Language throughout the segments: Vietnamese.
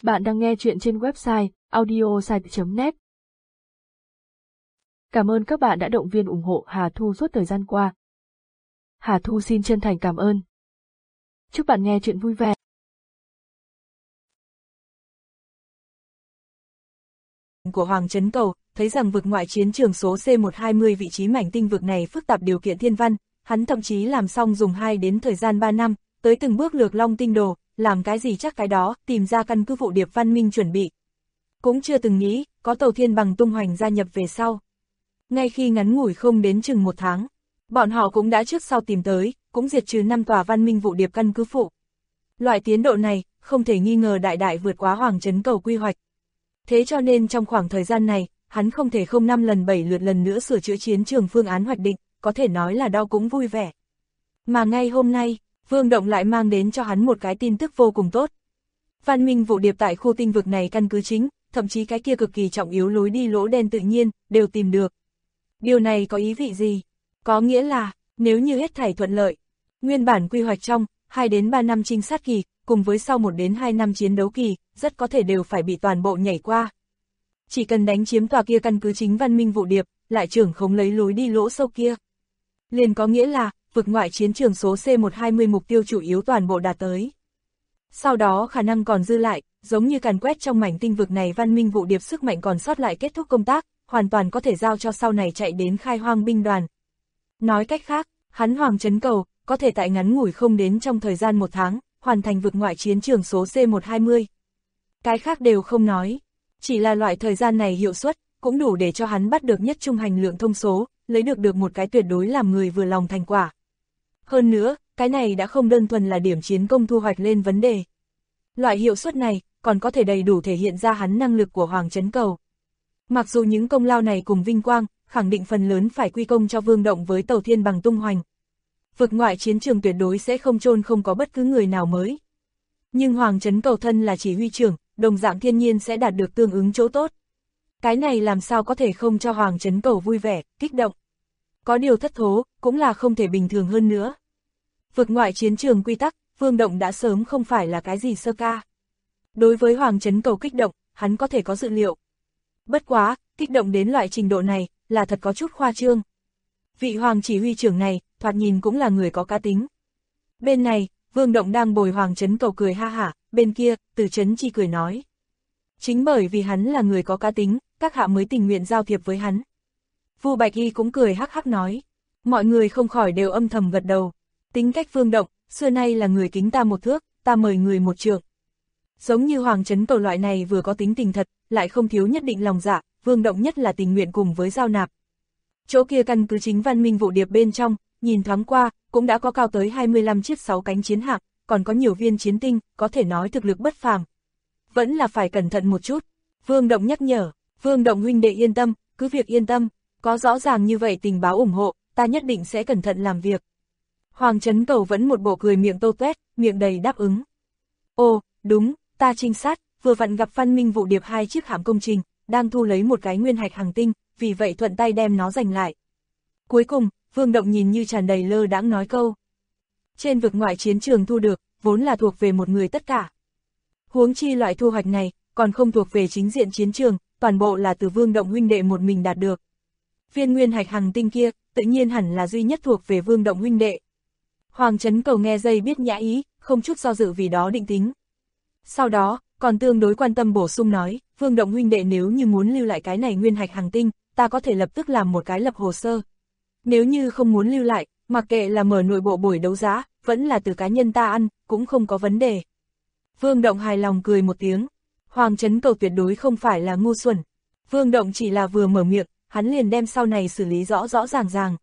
Bạn đang nghe chuyện trên website audiosite.net. Cảm ơn các bạn đã động viên ủng hộ Hà Thu suốt thời gian qua. Hà Thu xin chân thành cảm ơn. Chúc bạn nghe chuyện vui vẻ. Của Hoàng Trấn Cầu, thấy rằng vực ngoại chiến trường số C120 vị trí mảnh tinh vực này phức tạp điều kiện thiên văn, hắn thậm chí làm xong dùng 2 đến thời gian 3 năm, tới từng bước lược long tinh đồ, làm cái gì chắc cái đó, tìm ra căn cứ vụ điệp văn minh chuẩn bị. Cũng chưa từng nghĩ, có tàu thiên bằng tung hoành gia nhập về sau. Ngay khi ngắn ngủi không đến chừng 1 tháng, bọn họ cũng đã trước sau tìm tới, cũng diệt trừ 5 tòa văn minh vụ điệp căn cứ phụ. Loại tiến độ này, không thể nghi ngờ đại đại vượt quá Hoàng Trấn Cầu quy hoạch. Thế cho nên trong khoảng thời gian này, hắn không thể không 5 lần 7 lượt lần nữa sửa chữa chiến trường phương án hoạch định, có thể nói là đau cũng vui vẻ. Mà ngay hôm nay, Vương Động lại mang đến cho hắn một cái tin tức vô cùng tốt. Văn minh vụ điệp tại khu tinh vực này căn cứ chính, thậm chí cái kia cực kỳ trọng yếu lối đi lỗ đen tự nhiên, đều tìm được. Điều này có ý vị gì? Có nghĩa là, nếu như hết thảy thuận lợi, nguyên bản quy hoạch trong 2 đến 3 năm trinh sát kỳ, cùng với sau 1 đến 2 năm chiến đấu kỳ, rất có thể đều phải bị toàn bộ nhảy qua. Chỉ cần đánh chiếm tòa kia căn cứ chính văn minh vụ điệp, lại trưởng khống lấy lối đi lỗ sâu kia. Liền có nghĩa là, vực ngoại chiến trường số C120 mục tiêu chủ yếu toàn bộ đạt tới. Sau đó khả năng còn dư lại, giống như càn quét trong mảnh tinh vực này văn minh vụ điệp sức mạnh còn sót lại kết thúc công tác, hoàn toàn có thể giao cho sau này chạy đến khai hoang binh đoàn. Nói cách khác, hắn Hoàng Trấn Cầu, có thể tại ngắn ngủi không đến trong thời gian 1 tháng, hoàn thành vực ngoại chiến trường số C120. Cái khác đều không nói, chỉ là loại thời gian này hiệu suất, cũng đủ để cho hắn bắt được nhất trung hành lượng thông số, lấy được một cái tuyệt đối làm người vừa lòng thành quả. Hơn nữa, cái này đã không đơn thuần là điểm chiến công thu hoạch lên vấn đề. Loại hiệu suất này, còn có thể đầy đủ thể hiện ra hắn năng lực của Hoàng Trấn Cầu. Mặc dù những công lao này cùng vinh quang, khẳng định phần lớn phải quy công cho Vương Động với tàu thiên bằng tung hoành. Vực ngoại chiến trường tuyệt đối sẽ không chôn không có bất cứ người nào mới. Nhưng Hoàng Trấn Cầu thân là chỉ huy trưởng, đồng dạng thiên nhiên sẽ đạt được tương ứng chỗ tốt. Cái này làm sao có thể không cho Hoàng Trấn Cầu vui vẻ, kích động. Có điều thất thố, cũng là không thể bình thường hơn nữa. Vực ngoại chiến trường quy tắc, Vương Động đã sớm không phải là cái gì sơ ca. Đối với Hoàng Trấn Cầu kích động, hắn có thể có dự liệu. Bất quá, kích động đến loại trình độ này, là thật có chút khoa trương. Vị Hoàng chỉ huy trưởng này, thoạt nhìn cũng là người có cá tính. Bên này, Vương Động đang bồi Hoàng Trấn Cầu cười ha hả, bên kia, Từ Trấn Chi cười nói. Chính bởi vì hắn là người có cá tính, các hạ mới tình nguyện giao thiệp với hắn. Vu Bạch Y cũng cười hắc hắc nói. Mọi người không khỏi đều âm thầm gật đầu. Tính cách Vương Động, xưa nay là người kính ta 1 thước, ta mời người 1 trượng. Giống như Hoàng Trấn Cầu loại này vừa có tính tình thật, lại không thiếu nhất định lòng dạ, Vương Động nhất là tình nguyện cùng với giao nạp. Chỗ kia căn cứ chính văn minh vụ điệp bên trong, nhìn thoáng qua, cũng đã có cao tới 25 chiếc 6 cánh chiến hạm, còn có nhiều viên chiến tinh, có thể nói thực lực bất phàm. Vẫn là phải cẩn thận một chút. Vương Động nhắc nhở, Vương Động huynh đệ yên tâm, cứ việc yên tâm, có rõ ràng như vậy tình báo ủng hộ, ta nhất định sẽ cẩn thận làm việc. Hoàng Trấn Cầu vẫn một bộ cười miệng tô tuét, miệng đầy đáp ứng. Ồ, đúng, ta trinh sát, vừa vặn gặp văn minh vụ điệp 2 chiếc hạm công trình, đang thu lấy một cái nguyên hạch hành tinh, vì vậy thuận tay đem nó giành lại. Cuối cùng, Vương Động nhìn như tràn đầy lơ đãng nói câu. Trên vực ngoại chiến trường thu được, vốn là thuộc về một người tất cả. Huống chi loại thu hoạch này, còn không thuộc về chính diện chiến trường, toàn bộ là từ Vương Động huynh đệ một mình đạt được. Viên nguyên hạch hành tinh kia, tự nhiên hẳn là duy nhất thuộc về Vương Động huynh đệ. Hoàng Trấn Cầu nghe dây biết nhã ý, không chút do dự vì đó định tính. Sau đó, còn tương đối quan tâm bổ sung nói, Vương Động huynh đệ nếu như muốn lưu lại cái này nguyên hạch hành tinh, ta có thể lập tức làm một cái lập hồ sơ. Nếu như không muốn lưu lại, mặc kệ là mở nội bộ buổi đấu giá, vẫn là từ cá nhân ta ăn, cũng không có vấn đề. Vương Động hài lòng cười một tiếng. Hoàng Trấn Cầu tuyệt đối không phải là ngu xuẩn. Vương Động chỉ là vừa mở miệng, hắn liền đem sau này xử lý rõ rõ ràng ràng.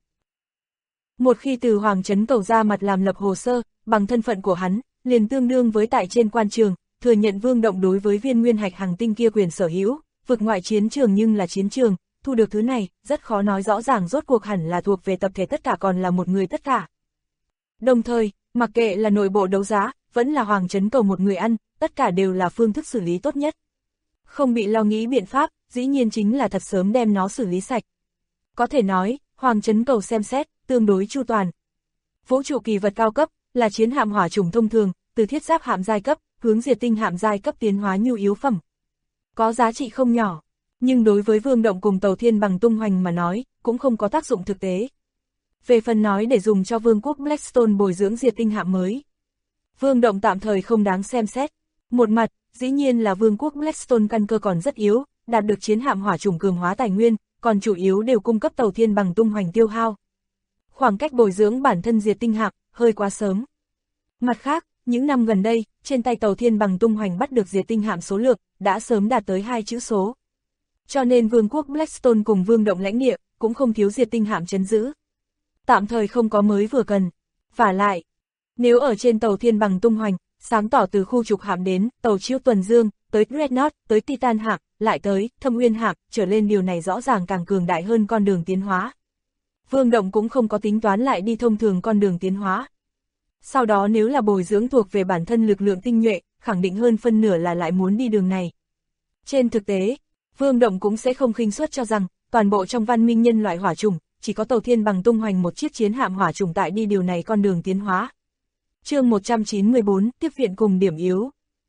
Một khi từ Hoàng Trấn Cầu ra mặt làm lập hồ sơ, bằng thân phận của hắn, liền tương đương với tại trên quan trường, thừa nhận Vương Động đối với viên nguyên hạch hành tinh kia quyền sở hữu, vực ngoại chiến trường nhưng là chiến trường, thu được thứ này, rất khó nói rõ ràng rốt cuộc hẳn là thuộc về tập thể tất cả còn là một người tất cả. Đồng thời, mặc kệ là nội bộ đấu giá, vẫn là Hoàng Trấn Cầu một người ăn, tất cả đều là phương thức xử lý tốt nhất. Không bị lo nghĩ biện pháp, dĩ nhiên chính là thật sớm đem nó xử lý sạch. Có thể nói, Hoàng Trấn Cầu xem xét, tương đối chu toàn. Vũ trụ kỳ vật cao cấp, là chiến hạm hỏa chủng thông thường, từ thiết giáp hạm giai cấp, hướng diệt tinh hạm giai cấp tiến hóa nhu yếu phẩm. Có giá trị không nhỏ, nhưng đối với Vương Động cùng Tàu Thiên Bằng tung hoành mà nói, cũng không có tác dụng thực tế. Về phần nói để dùng cho Vương quốc Blackstone bồi dưỡng diệt tinh hạm mới, Vương Động tạm thời không đáng xem xét. Một mặt, dĩ nhiên là Vương quốc Blackstone căn cơ còn rất yếu, đạt được chiến hạm hỏa chủng cường hóa tài nguyên, còn chủ yếu đều cung cấp Tàu Thiên Bằng tung hoành tiêu hao. Khoảng cách bồi dưỡng bản thân diệt tinh hạm, hơi quá sớm. Mặt khác, những năm gần đây, trên tay Tàu Thiên Bằng tung hoành bắt được diệt tinh hạm số lượng, đã sớm đạt tới 2 chữ số. Cho nên Vương quốc Blackstone cùng Vương Động lãnh địa, cũng không thiếu diệt tinh hạm trấn giữ. Tạm thời không có mới vừa cần. Vả lại, nếu ở trên Tàu Thiên Bằng tung hoành, sáng tỏ từ khu trục hạm đến, tàu chiêu tuần dương, tới Dreadnought, tới Titan hạm, lại tới Thâm Uyên hạm, trở lên điều này rõ ràng càng cường đại hơn con đường tiến hóa. Vương Động cũng không có tính toán lại đi thông thường con đường tiến hóa. Sau đó nếu là bồi dưỡng thuộc về bản thân lực lượng tinh nhuệ, khẳng định hơn phân nửa là lại muốn đi đường này. Trên thực tế, Vương Động cũng sẽ không khinh suất cho rằng, toàn bộ trong văn minh nhân loại hỏa chủng, chỉ có Tàu Thiên Bằng tung hoành một chiếc chiến hạm hỏa chủng tại đi điều này con đường tiến hóa. Chương 194, tiếp viện cùng điểm yếu.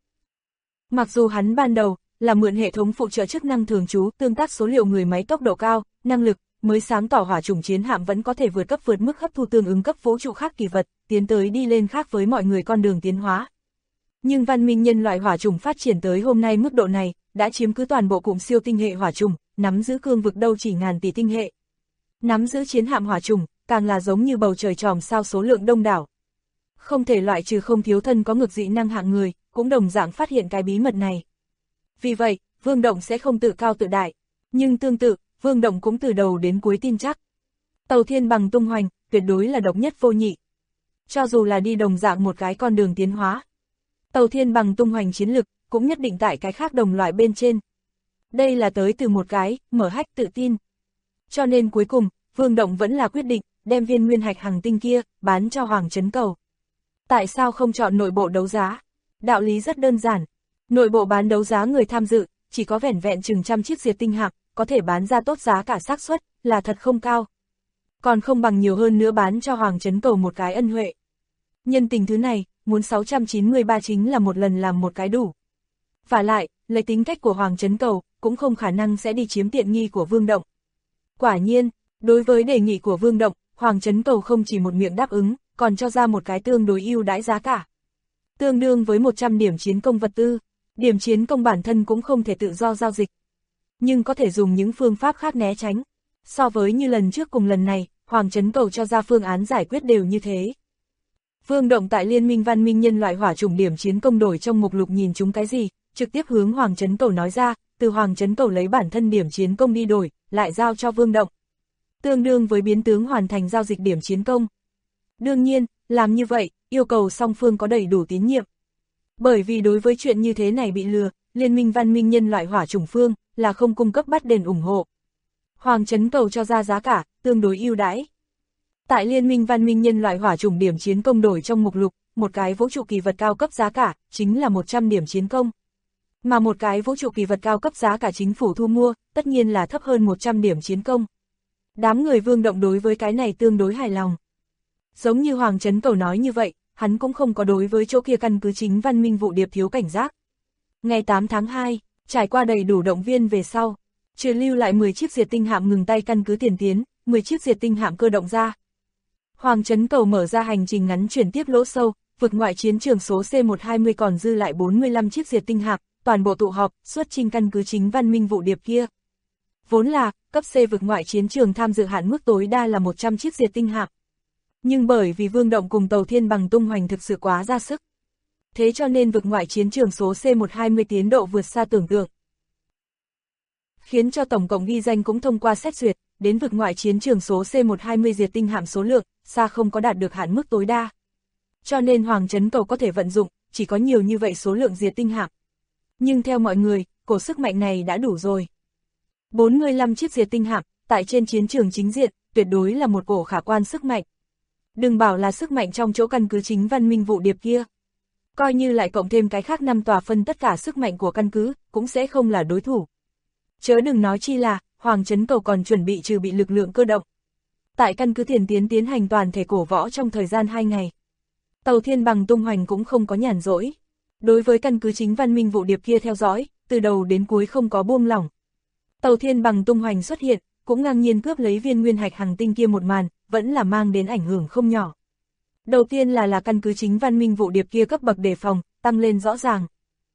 Mặc dù hắn ban đầu là mượn hệ thống phụ trợ chức năng thường trú tương tác số liệu người máy tốc độ cao, năng lực, mới sáng tỏ hỏa chủng chiến hạm vẫn có thể vượt mức hấp thu tương ứng cấp vũ trụ khác kỳ vật, tiến tới đi lên khác với mọi người con đường tiến hóa. Nhưng văn minh nhân loại hỏa chủng phát triển tới hôm nay mức độ này, đã chiếm cứ toàn bộ cụm siêu tinh hệ hỏa chủng, nắm giữ cương vực đâu chỉ ngàn tỷ tinh hệ. Nắm giữ chiến hạm hỏa chủng, càng là giống như bầu trời tròm sao số lượng đông đảo. Không thể loại trừ không thiếu thân có ngược dị năng hạng người, cũng đồng dạng phát hiện cái bí mật này. Vì vậy, Vương Động sẽ không tự cao tự đại, nhưng tương tự, Vương Động cũng từ đầu đến cuối tin chắc. Tàu Thiên Bằng tung hoành, tuyệt đối là độc nhất vô nhị. Cho dù là đi đồng dạng một cái con đường tiến hóa, Tàu Thiên Bằng tung hoành chiến lực, cũng nhất định tại cái khác đồng loại bên trên. Đây là tới từ một cái, mở hách tự tin. Cho nên cuối cùng, Vương Động vẫn là quyết định, đem viên nguyên hạch hằng tinh kia, bán cho Hoàng Trấn Cầu. Tại sao không chọn nội bộ đấu giá? Đạo lý rất đơn giản. Nội bộ bán đấu giá người tham dự, chỉ có vẻn vẹn chừng trăm chiếc diệt tinh hạm, có thể bán ra tốt giá cả xác suất là thật không cao. Còn không bằng nhiều hơn nữa bán cho Hoàng Trấn Cầu một cái ân huệ. Nhân tình thứ này, muốn 693 chính là một lần làm một cái đủ. Và lại, lấy tính cách của Hoàng Trấn Cầu, cũng không khả năng sẽ đi chiếm tiện nghi của Vương Động. Quả nhiên, đối với đề nghị của Vương Động, Hoàng Trấn Cầu không chỉ một miệng đáp ứng, còn cho ra một cái tương đối ưu đãi giá cả. Tương đương với 100 điểm chiến công vật tư, điểm chiến công bản thân cũng không thể tự do giao dịch. Nhưng có thể dùng những phương pháp khác né tránh. So với như lần trước cùng lần này, Hoàng Trấn Cầu cho ra phương án giải quyết đều như thế. Vương Động tại Liên minh văn minh nhân loại hỏa chủng điểm chiến công đổi trong mục lục nhìn chúng cái gì, trực tiếp hướng Hoàng Trấn Cầu nói ra, từ Hoàng Trấn Cầu lấy bản thân điểm chiến công đi đổi, lại giao cho Vương Động. Tương đương với biến tướng hoàn thành giao dịch điểm chiến công. Đương nhiên, làm như vậy, yêu cầu song phương có đầy đủ tín nhiệm. Bởi vì đối với chuyện như thế này bị lừa, Liên minh văn minh nhân loại hỏa chủng phương, là không cung cấp bắt đền ủng hộ. Hoàng Trấn Cầu cho ra giá cả, tương đối ưu đãi. Tại Liên minh văn minh nhân loại hỏa chủng điểm chiến công đổi trong mục lục, một cái vũ trụ kỳ vật cao cấp giá cả, chính là 100 điểm chiến công. Mà một cái vũ trụ kỳ vật cao cấp giá cả chính phủ thu mua, tất nhiên là thấp hơn 100 điểm chiến công. Đám người Vương Động đối với cái này tương đối hài lòng. Giống như Hoàng Trấn Cầu nói như vậy, hắn cũng không có đối với chỗ kia căn cứ chính văn minh vụ điệp thiếu cảnh giác. Ngày 8 tháng 2, trải qua đầy đủ động viên về sau, trừ lưu lại 10 chiếc diệt tinh hạm ngừng tay căn cứ tiền tiến, 10 chiếc diệt tinh hạm cơ động ra. Hoàng Trấn Cầu mở ra hành trình ngắn chuyển tiếp lỗ sâu, vực ngoại chiến trường số C120 còn dư lại 45 chiếc diệt tinh hạm, toàn bộ tụ họp, xuất chinh căn cứ chính văn minh vụ điệp kia. Vốn là, cấp C vực ngoại chiến trường tham dự hạn mức tối đa là 100 chiếc diệt tinh hạm. Nhưng bởi vì Vương Động cùng Tàu Thiên Bằng tung hoành thực sự quá ra sức. Thế cho nên vực ngoại chiến trường số C120 tiến độ vượt xa tưởng tượng. Khiến cho tổng cộng ghi danh cũng thông qua xét duyệt, đến vực ngoại chiến trường số C120 diệt tinh hạm số lượng, xa không có đạt được hạn mức tối đa. Cho nên Hoàng Trấn Cầu có thể vận dụng, chỉ có nhiều như vậy số lượng diệt tinh hạm. Nhưng theo mọi người, cổ sức mạnh này đã đủ rồi. 45 chiếc diệt tinh hạm, tại trên chiến trường chính diện, tuyệt đối là một cổ khả quan sức mạnh. Đừng bảo là sức mạnh trong chỗ căn cứ chính văn minh vụ điệp kia. Coi như lại cộng thêm cái khác 5 tòa phân tất cả sức mạnh của căn cứ, cũng sẽ không là đối thủ. Chớ đừng nói chi là, Hoàng Trấn Cầu còn chuẩn bị trừ bị lực lượng cơ động. Tại căn cứ Tiền Tiến tiến hành toàn thể cổ võ trong thời gian 2 ngày. Tàu Thiên Bằng tung hoành cũng không có nhàn rỗi. Đối với căn cứ chính văn minh vụ điệp kia theo dõi, từ đầu đến cuối không có buông lỏng. Tàu thiên bằng tung hoành xuất hiện, cũng ngang nhiên cướp lấy viên nguyên hạch hành tinh kia một màn, vẫn là mang đến ảnh hưởng không nhỏ. Đầu tiên là căn cứ chính văn minh vụ điệp kia cấp bậc đề phòng, tăng lên rõ ràng.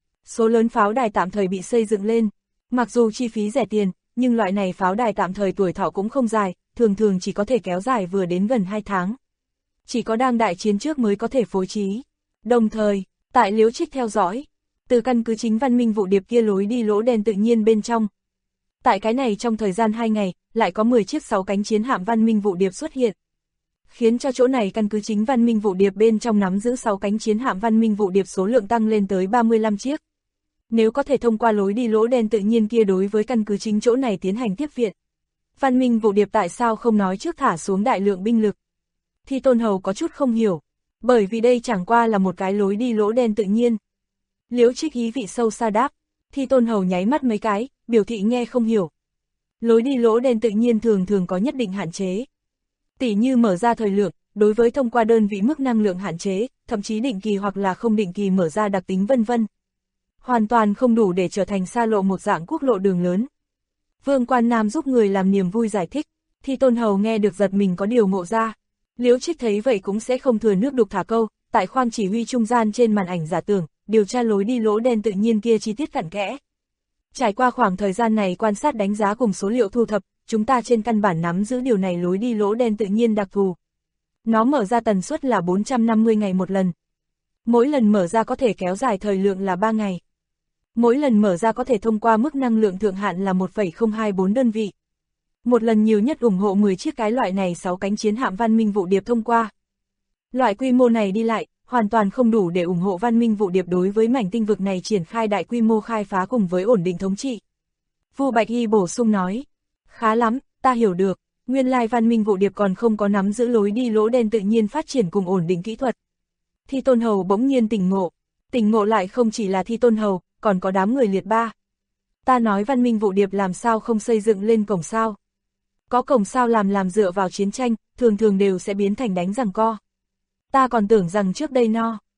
Số lớn pháo đài tạm thời bị xây dựng lên, mặc dù chi phí rẻ tiền, nhưng loại này pháo đài tạm thời tuổi thọ cũng không dài, thường thường chỉ có thể kéo dài vừa đến gần 2 tháng. Chỉ có đang đại chiến trước mới có thể phối trí. Đồng thời, tại Liễu Trích theo dõi, từ căn cứ chính văn minh vụ điệp kia lối đi lỗ đen tự nhiên bên trong. Tại cái này trong thời gian 2 ngày, lại có 10 chiếc 6 cánh chiến hạm văn minh vụ điệp xuất hiện. Khiến cho chỗ này căn cứ chính văn minh vụ điệp bên trong nắm giữ 6 cánh chiến hạm văn minh vụ điệp số lượng tăng lên tới 35 chiếc. Nếu có thể thông qua lối đi lỗ đen tự nhiên kia đối với căn cứ chính chỗ này tiến hành tiếp viện. Văn minh vụ điệp tại sao không nói trước thả xuống đại lượng binh lực? Thi Tôn Hầu có chút không hiểu, bởi vì đây chẳng qua là một cái lối đi lỗ đen tự nhiên. Liễu Trích ý vị sâu xa đáp, Thi Tôn Hầu nháy mắt mấy cái, biểu thị nghe không hiểu. Lối đi lỗ đen tự nhiên thường thường có nhất định hạn chế. Tỉ như mở ra thời lượng, đối với thông qua đơn vị mức năng lượng hạn chế, thậm chí định kỳ hoặc là không định kỳ mở ra đặc tính vân vân. Hoàn toàn không đủ để trở thành xa lộ một dạng quốc lộ đường lớn. Vương Quan Nam giúp người làm niềm vui giải thích, Thi Tôn Hầu nghe được giật mình có điều ngộ ra. Liễu Trích thấy vậy cũng sẽ không thừa nước đục thả câu, tại khoang chỉ huy trung gian trên màn ảnh giả tưởng, điều tra lối đi lỗ đen tự nhiên kia chi tiết cặn kẽ. Trải qua khoảng thời gian này quan sát đánh giá cùng số liệu thu thập, chúng ta trên căn bản nắm giữ điều này lối đi lỗ đen tự nhiên đặc thù. Nó mở ra tần suất là 450 ngày một lần. Mỗi lần mở ra có thể kéo dài thời lượng là 3 ngày. Mỗi lần mở ra có thể thông qua mức năng lượng thượng hạn là 1,024 đơn vị. Một lần nhiều nhất ủng hộ 10 chiếc cái loại này 6 cánh chiến hạm văn minh vụ điệp thông qua. Loại quy mô này đi lại, hoàn toàn không đủ để ủng hộ văn minh vụ điệp đối với mảnh tinh vực này triển khai đại quy mô khai phá cùng với ổn định thống trị. Vu Bạch Hy bổ sung nói, khá lắm, ta hiểu được, nguyên lai văn minh vụ điệp còn không có nắm giữ lối đi lỗ đen tự nhiên phát triển cùng ổn định kỹ thuật. Thi Tôn Hầu bỗng nhiên tỉnh ngộ lại không chỉ là Thi Tôn Hầu, còn có đám người liệt ba. Ta nói văn minh vụ điệp làm sao không xây dựng lên cổng sao. Có cổng sao làm dựa vào chiến tranh, thường thường đều sẽ biến thành đánh giằng co. Ta còn tưởng rằng trước đây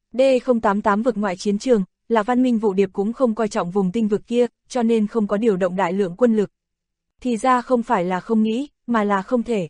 D088 vực ngoại chiến trường, là văn minh vụ điệp cũng không coi trọng vùng tinh vực kia, cho nên không có điều động đại lượng quân lực. Thì ra không phải là không nghĩ, mà là không thể.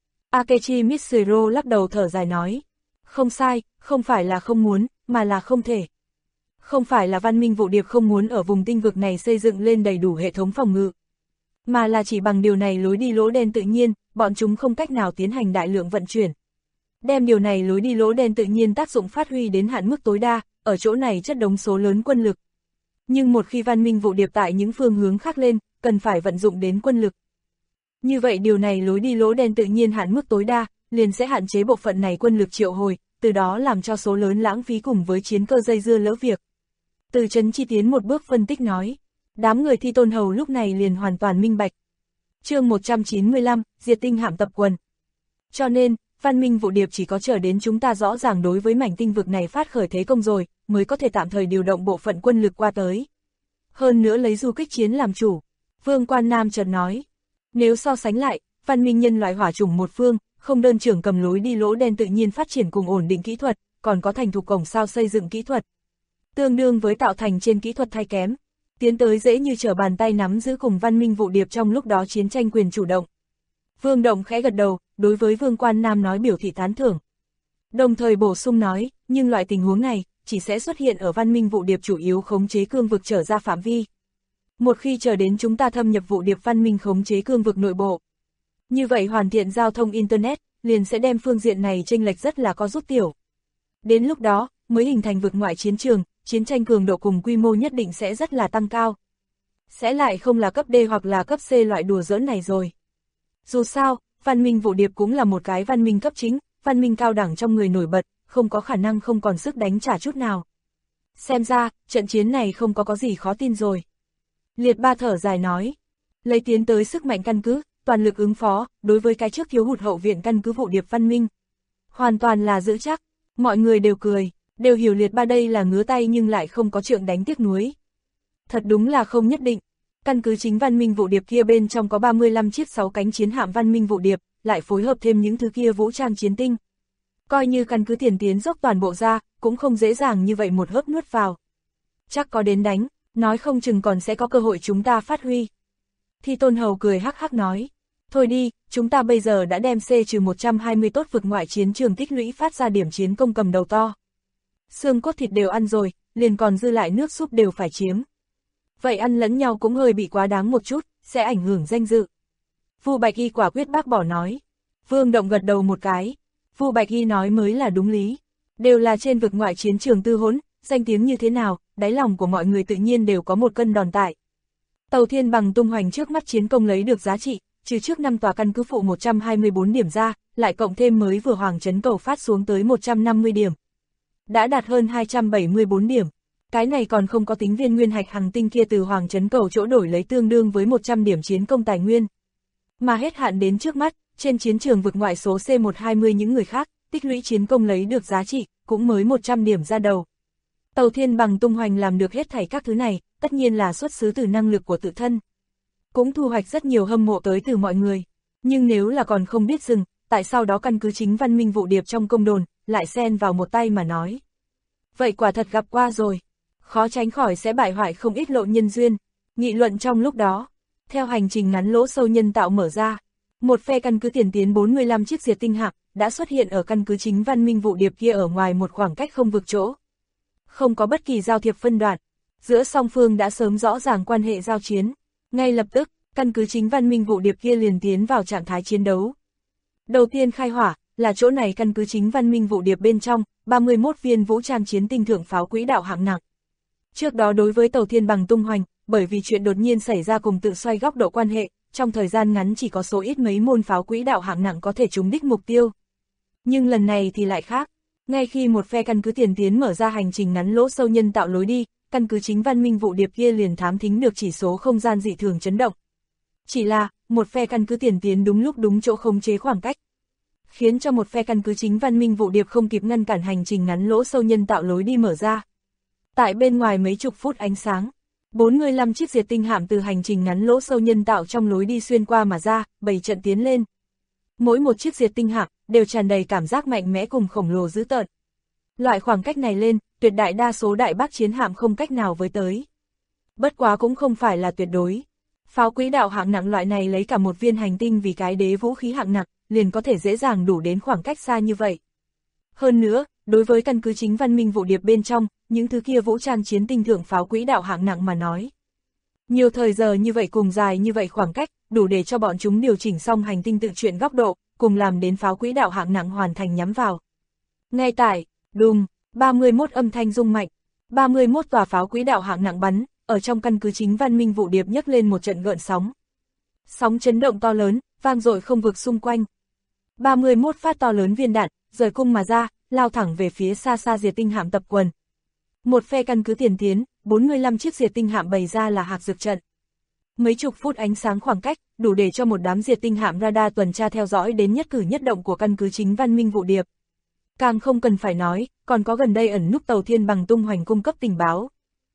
Akechi Mitsuro lắc đầu thở dài nói. Không sai, không phải là không muốn, mà là không thể. Không phải là văn minh vụ điệp không muốn ở vùng tinh vực này xây dựng lên đầy đủ hệ thống phòng ngự. Mà là chỉ bằng điều này lối đi lỗ đen tự nhiên, bọn chúng không cách nào tiến hành đại lượng vận chuyển. Đem điều này lối đi lỗ đen tự nhiên tác dụng phát huy đến hạn mức tối đa, ở chỗ này chất đống số lớn quân lực. Nhưng một khi văn minh vụ điệp tại những phương hướng khác lên, cần phải vận dụng đến quân lực. Như vậy điều này lối đi lỗ đen tự nhiên hạn mức tối đa, liền sẽ hạn chế bộ phận này quân lực triệu hồi, từ đó làm cho số lớn lãng phí cùng với chiến cơ dây dưa lỡ việc. Từ Trấn Chi tiến một bước phân tích nói, đám người Thi Tôn Hầu lúc này liền hoàn toàn minh bạch. Chương 195, Diệt tinh hạm tập quần. Cho nên, văn minh vụ điệp chỉ có chờ đến chúng ta rõ ràng đối với mảnh tinh vực này phát khởi thế công rồi, mới có thể tạm thời điều động bộ phận quân lực qua tới. Hơn nữa lấy du kích chiến làm chủ. Vương Quan Nam chợt nói, nếu so sánh lại, văn minh nhân loại hỏa chủng một phương, không đơn trưởng cầm lối đi lỗ đen tự nhiên phát triển cùng ổn định kỹ thuật, còn có thành thục cổng sao xây dựng kỹ thuật. Tương đương với tạo thành trên kỹ thuật thay kém, tiến tới dễ như trở bàn tay nắm giữ cùng văn minh vụ điệp trong lúc đó chiến tranh quyền chủ động. Vương Động khẽ gật đầu, đối với Vương Quan Nam nói biểu thị tán thưởng. Đồng thời bổ sung nói, nhưng loại tình huống này, chỉ sẽ xuất hiện ở văn minh vụ điệp chủ yếu khống chế cương vực trở ra phạm vi. Một khi chờ đến chúng ta thâm nhập vụ điệp văn minh khống chế cương vực nội bộ. Như vậy hoàn thiện giao thông Internet, liền sẽ đem phương diện này chênh lệch rất là có rút tiểu. Đến lúc đó, mới hình thành vực ngoại chiến trường, chiến tranh cường độ cùng quy mô nhất định sẽ rất là tăng cao. Sẽ lại không là cấp D hoặc là cấp C loại đùa giỡn này rồi. Dù sao, văn minh vụ điệp cũng là một cái văn minh cấp chính, văn minh cao đẳng trong người nổi bật, không có khả năng không còn sức đánh trả chút nào. Xem ra, trận chiến này không có gì khó tin rồi. Liệt ba thở dài nói, lấy tiến tới sức mạnh căn cứ, toàn lực ứng phó, đối với cái trước thiếu hụt hậu viện căn cứ vụ điệp văn minh. Hoàn toàn là giữ chắc, mọi người đều cười, đều hiểu liệt ba đây là ngứa tay nhưng lại không có trượng đánh tiếc nuối. Thật đúng là không nhất định. Căn cứ chính văn minh vụ điệp kia bên trong có 35 chiếc 6 cánh chiến hạm văn minh vụ điệp, lại phối hợp thêm những thứ kia vũ trang chiến tinh. Coi như căn cứ tiền tiến dốc toàn bộ ra, cũng không dễ dàng như vậy một hớp nuốt vào. chắc có đến đánh, nói không chừng còn sẽ có cơ hội chúng ta phát huy. Thi Tôn Hầu cười hắc hắc nói, thôi đi, chúng ta bây giờ đã đem C-120 tốt vực ngoại chiến trường tích lũy phát ra điểm chiến công cầm đầu to. Xương cốt thịt đều ăn rồi, liền còn dư lại nước súp đều phải chiếm. Vậy ăn lẫn nhau cũng hơi bị quá đáng một chút, sẽ ảnh hưởng danh dự. Vu Bạch Y quả quyết bác bỏ nói. Vương Động gật đầu một cái. Vu Bạch Y nói mới là đúng lý. Đều là trên vực ngoại chiến trường tư hỗn, danh tiếng như thế nào, đáy lòng của mọi người tự nhiên đều có một cân đòn tại. Tàu Thiên Bằng tung hoành trước mắt chiến công lấy được giá trị, trừ trước 5 tòa căn cứ phụ 124 điểm ra, lại cộng thêm mới vừa Hoàng Trấn Cầu phát xuống tới 150 điểm. Đã đạt hơn 274 điểm. Cái này còn không có tính viên nguyên hạch hành tinh kia từ Hoàng Trấn Cầu chỗ đổi lấy tương đương với 100 điểm chiến công tài nguyên. Mà hết hạn đến trước mắt, trên chiến trường vực ngoại số C120 những người khác, tích lũy chiến công lấy được giá trị, cũng mới 100 điểm ra đầu. Tàu Thiên Bằng tung hoành làm được hết thảy các thứ này, tất nhiên là xuất xứ từ năng lực của tự thân. Cũng thu hoạch rất nhiều hâm mộ tới từ mọi người. Nhưng nếu là còn không biết dừng, tại sao đó căn cứ chính Văn Minh Vụ Điệp trong công đồn, lại xen vào một tay mà nói. Vậy quả thật gặp qua rồi. Khó tránh khỏi sẽ bại hoại không ít lộ nhân duyên. Nghị luận trong lúc đó, theo hành trình ngắn lỗ sâu nhân tạo mở ra, một phe căn cứ tiền tiến 45 chiếc diệt tinh hạm đã xuất hiện ở căn cứ chính Văn Minh Vụ Điệp kia ở ngoài một khoảng cách không vực chỗ. Không có bất kỳ giao thiệp phân đoạn, giữa song phương đã sớm rõ ràng quan hệ giao chiến. Ngay lập tức, căn cứ chính Văn Minh Vụ Điệp kia liền tiến vào trạng thái chiến đấu. Đầu tiên khai hỏa, là chỗ này căn cứ chính Văn Minh Vụ Điệp bên trong, 31 viên vũ trang chiến tinh thượng pháo quỹ đạo hạng nặng. Trước đó đối với tàu Thiên Bằng tung hoành, bởi vì chuyện đột nhiên xảy ra cùng tự xoay góc độ quan hệ, trong thời gian ngắn chỉ có số ít mấy môn pháo quỹ đạo hạng nặng có thể trúng đích mục tiêu. Nhưng lần này thì lại khác, ngay khi một phe căn cứ tiền tiến mở ra hành trình ngắn lỗ sâu nhân tạo lối đi, căn cứ chính Văn Minh Vụ Điệp kia liền thám thính được chỉ số không gian dị thường chấn động. Chỉ là, một phe căn cứ tiền tiến đúng lúc đúng chỗ khống chế khoảng cách, khiến cho một phe căn cứ chính Văn Minh Vụ Điệp không kịp ngăn cản hành trình ngắn lỗ sâu nhân tạo lối đi mở ra. Tại bên ngoài mấy chục phút ánh sáng, 45 chiếc diệt tinh hạm từ hành trình ngắn lỗ sâu nhân tạo trong lối đi xuyên qua mà ra, bày trận tiến lên. Mỗi một chiếc diệt tinh hạm đều tràn đầy cảm giác mạnh mẽ cùng khổng lồ dữ tợn. Loại khoảng cách này lên, tuyệt đại đa số đại bác chiến hạm không cách nào với tới. Bất quá cũng không phải là tuyệt đối. Pháo quỹ đạo hạng nặng loại này lấy cả một viên hành tinh vì cái đế vũ khí hạng nặng, liền có thể dễ dàng đủ đến khoảng cách xa như vậy. Hơn nữa, đối với căn cứ chính Văn Minh Vụ Điệp bên trong, những thứ kia vũ trang chiến tinh thượng pháo quỹ đạo hạng nặng mà nói. Nhiều thời giờ như vậy cùng dài như vậy khoảng cách, đủ để cho bọn chúng điều chỉnh xong hành tinh tự chuyển góc độ, cùng làm đến pháo quỹ đạo hạng nặng hoàn thành nhắm vào. Ngay tại, đùng, 31 âm thanh rung mạnh, 31 tòa pháo quỹ đạo hạng nặng bắn, ở trong căn cứ chính Văn Minh Vụ Điệp nhấc lên một trận gợn sóng. Sóng chấn động to lớn, vang dội không vực xung quanh. 31 phát to lớn viên đạn, rời cung mà ra, lao thẳng về phía xa xa diệt tinh hạm tập quần. Một phe căn cứ tiền tiến, 45 chiếc diệt tinh hạm bày ra là hạc dược trận. Mấy chục phút ánh sáng khoảng cách, đủ để cho một đám diệt tinh hạm radar tuần tra theo dõi đến nhất cử nhất động của căn cứ chính Văn Minh Vụ Điệp. Càng không cần phải nói, còn có gần đây ẩn núp tàu Thiên Bằng tung hoành cung cấp tình báo.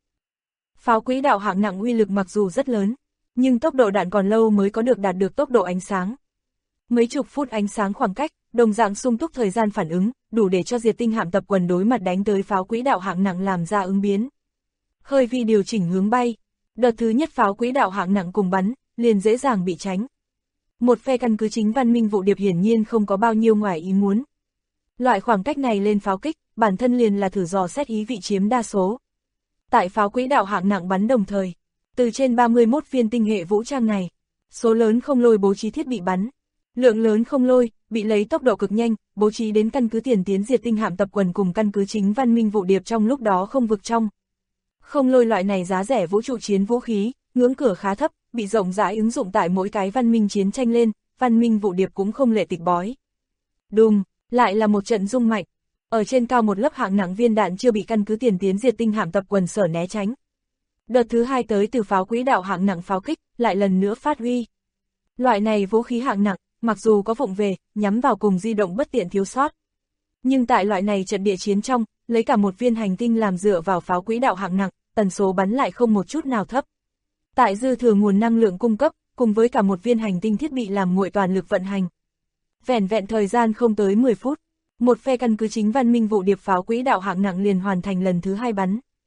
Pháo quỹ đạo hạng nặng uy lực mặc dù rất lớn, nhưng tốc độ đạn còn lâu mới có được đạt được tốc độ ánh sáng. Mấy chục phút ánh sáng khoảng cách, đồng dạng sung túc thời gian phản ứng, đủ để cho diệt tinh hạm tập quần đối mặt đánh tới pháo quỹ đạo hạng nặng làm ra ứng biến. Hơi vi điều chỉnh hướng bay, đợt thứ nhất pháo quỹ đạo hạng nặng cùng bắn, liền dễ dàng bị tránh. Một phe căn cứ chính Văn Minh Vụ Điệp hiển nhiên không có bao nhiêu ngoài ý muốn. Loại khoảng cách này lên pháo kích, bản thân liền là thử dò xét ý vị chiếm đa số. Tại pháo quỹ đạo hạng nặng bắn đồng thời, từ trên 31 viên tinh hệ vũ trang này, số lớn không lôi bố trí thiết bị bắn. Lượng lớn không lôi, bị lấy tốc độ cực nhanh, bố trí đến căn cứ tiền tiến diệt tinh hạm tập quần cùng căn cứ chính Văn Minh Vụ Điệp trong lúc đó không vực trong. Không lôi loại này giá rẻ vũ trụ chiến vũ khí, ngưỡng cửa khá thấp, bị rộng rãi ứng dụng tại mỗi cái văn minh chiến tranh lên, Văn Minh Vụ Điệp cũng không lệ tịch bói. Đùng, lại là một trận rung mạnh. Ở trên cao một lớp hạng nặng viên đạn chưa bị căn cứ tiền tiến diệt tinh hạm tập quần sở né tránh. Đợt thứ hai tới từ pháo quỹ đạo hạng nặng pháo kích, lại lần nữa phát huy. Loại này vũ khí hạng nặng, mặc dù có vụng về, nhắm vào cùng di động bất tiện thiếu sót. Nhưng tại loại này trận địa chiến trong, lấy cả một viên hành tinh làm dựa vào pháo quỹ đạo hạng nặng, tần số bắn lại không một chút nào thấp. Tại dư thừa nguồn năng lượng cung cấp, cùng với cả một viên hành tinh thiết bị làm nguội toàn lực vận hành. Vẻn vẹn thời gian không tới 10 phút, một phe căn cứ chính Văn Minh Vụ Điệp pháo quỹ đạo hạng nặng liền hoàn thành lần thứ hai bắn.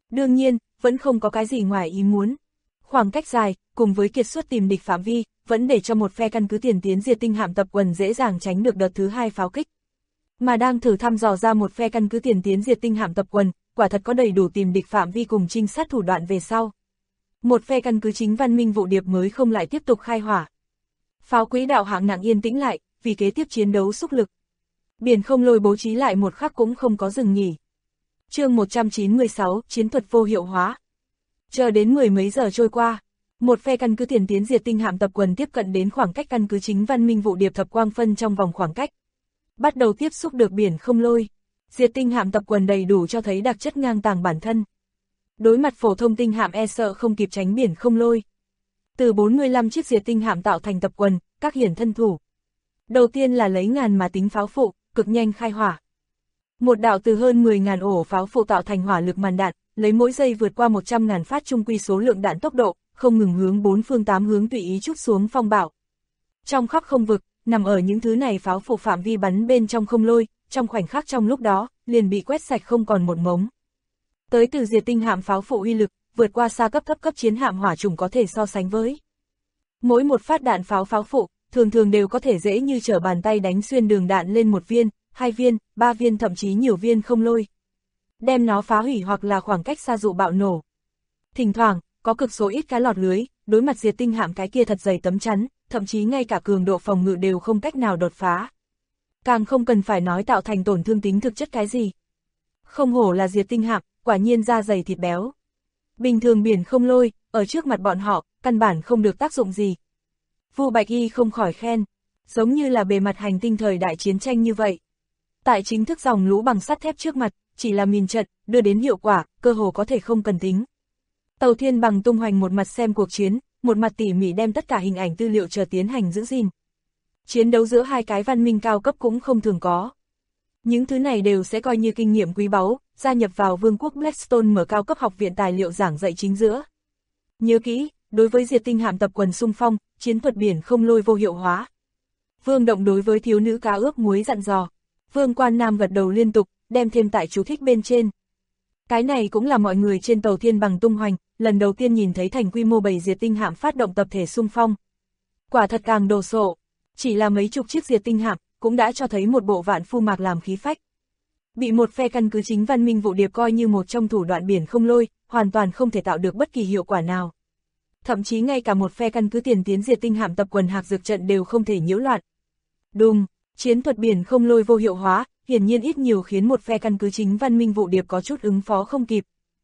Đương nhiên, vẫn không có cái gì ngoài ý muốn. Khoảng cách dài, cùng với kiệt xuất tìm địch phạm vi, vẫn để cho một phe căn cứ tiền tiến diệt tinh hạm tập quần dễ dàng tránh được đợt thứ 2 pháo kích. Mà đang thử thăm dò ra một phe căn cứ tiền tiến diệt tinh hạm tập quần, quả thật có đầy đủ tìm địch phạm vi cùng trinh sát thủ đoạn về sau. Một phe căn cứ chính văn minh vụ điệp mới không lại tiếp tục khai hỏa. Pháo quỹ đạo hạng nặng yên tĩnh lại, vì kế tiếp chiến đấu xúc lực. Biển không lôi bố trí lại một khắc cũng không có dừng nghỉ. Chương 196, chiến thuật vô hiệu hóa. Chờ đến 10 mấy giờ trôi qua, một phe căn cứ tiền tiến diệt tinh hạm tập quần tiếp cận đến khoảng cách căn cứ chính văn minh vụ điệp thập quang phân trong vòng khoảng cách. Bắt đầu tiếp xúc được biển không lôi. Diệt tinh hạm tập quần đầy đủ cho thấy đặc chất ngang tàng bản thân. Đối mặt phổ thông tinh hạm e sợ không kịp tránh biển không lôi. Từ 45 chiếc diệt tinh hạm tạo thành tập quần, các hiển thân thủ. Đầu tiên là lấy ngàn mà tính pháo phụ, cực nhanh khai hỏa. Một đạo từ hơn 10.000 ổ pháo phụ tạo thành hỏa lực màn đạn, lấy mỗi giây vượt qua 100.000 phát trung quy số lượng đạn tốc độ, không ngừng hướng 4 phương 8 hướng tùy ý trút xuống phong bạo. Trong khắp không vực, nằm ở những thứ này pháo phụ phạm vi bắn bên trong không lôi, trong khoảnh khắc trong lúc đó, liền bị quét sạch không còn một mống. Tới từ diệt tinh hạm pháo phụ uy lực, vượt qua xa cấp chiến hạm hỏa chủng có thể so sánh với. Mỗi một phát đạn pháo phụ, thường đều có thể dễ như trở bàn tay đánh xuyên đường đạn lên 1 viên, 2 viên, 3 viên thậm chí nhiều viên không lôi. Đem nó phá hủy hoặc là khoảng cách xa dụ bạo nổ. Thỉnh thoảng, có cực số ít cái lọt lưới, đối mặt diệt tinh hạm cái kia thật dày tấm chắn, thậm chí ngay cả cường độ phòng ngự đều không cách nào đột phá. Càng không cần phải nói tạo thành tổn thương tính thực chất cái gì. Không hổ là diệt tinh hạm, quả nhiên da dày thịt béo. Bình thường biển không lôi, ở trước mặt bọn họ, căn bản không được tác dụng gì. Vu Bạch Y không khỏi khen, giống như là bề mặt hành tinh thời đại chiến tranh như vậy. Tại chính thức dòng lũ bằng sắt thép trước mặt, chỉ là mìn trận, đưa đến hiệu quả, cơ hồ có thể không cần tính. Tàu Thiên Bằng tung hoành một mặt xem cuộc chiến, một mặt tỉ mỉ đem tất cả hình ảnh tư liệu chờ tiến hành giữ gìn. Chiến đấu giữa hai cái văn minh cao cấp cũng không thường có. Những thứ này đều sẽ coi như kinh nghiệm quý báu, gia nhập vào Vương quốc Blackstone mở cao cấp học viện tài liệu giảng dạy chính giữa. Nhớ kỹ, đối với diệt tinh hạm tập quần xung phong, chiến thuật biển không lôi vô hiệu hóa. Vương Động đối với thiếu nữ cá ướp muối dặn dò. Vương Quan Nam gật đầu liên tục, đem thêm tại chú thích bên trên. Cái này cũng là mọi người trên tàu Thiên Bằng tung hoành, lần đầu tiên nhìn thấy thành quy mô 7 diệt tinh hạm phát động tập thể xung phong. Quả thật càng đồ sộ, chỉ là mấy chục chiếc diệt tinh hạm, cũng đã cho thấy một bộ vạn phu mạc làm khí phách. Bị một phe căn cứ chính văn minh vụ điệp coi như một trong thủ đoạn biển không lôi, hoàn toàn không thể tạo được bất kỳ hiệu quả nào. Thậm chí ngay cả một phe căn cứ tiền tiến diệt tinh hạm tập quần hạc dược trận đều không thể nhiễu loạn. Đùng, chiến thuật biển không lôi vô hiệu hóa, hiển nhiên ít nhiều khiến một phe căn cứ chính văn minh vụ điệp có chút ứng phó không kịp.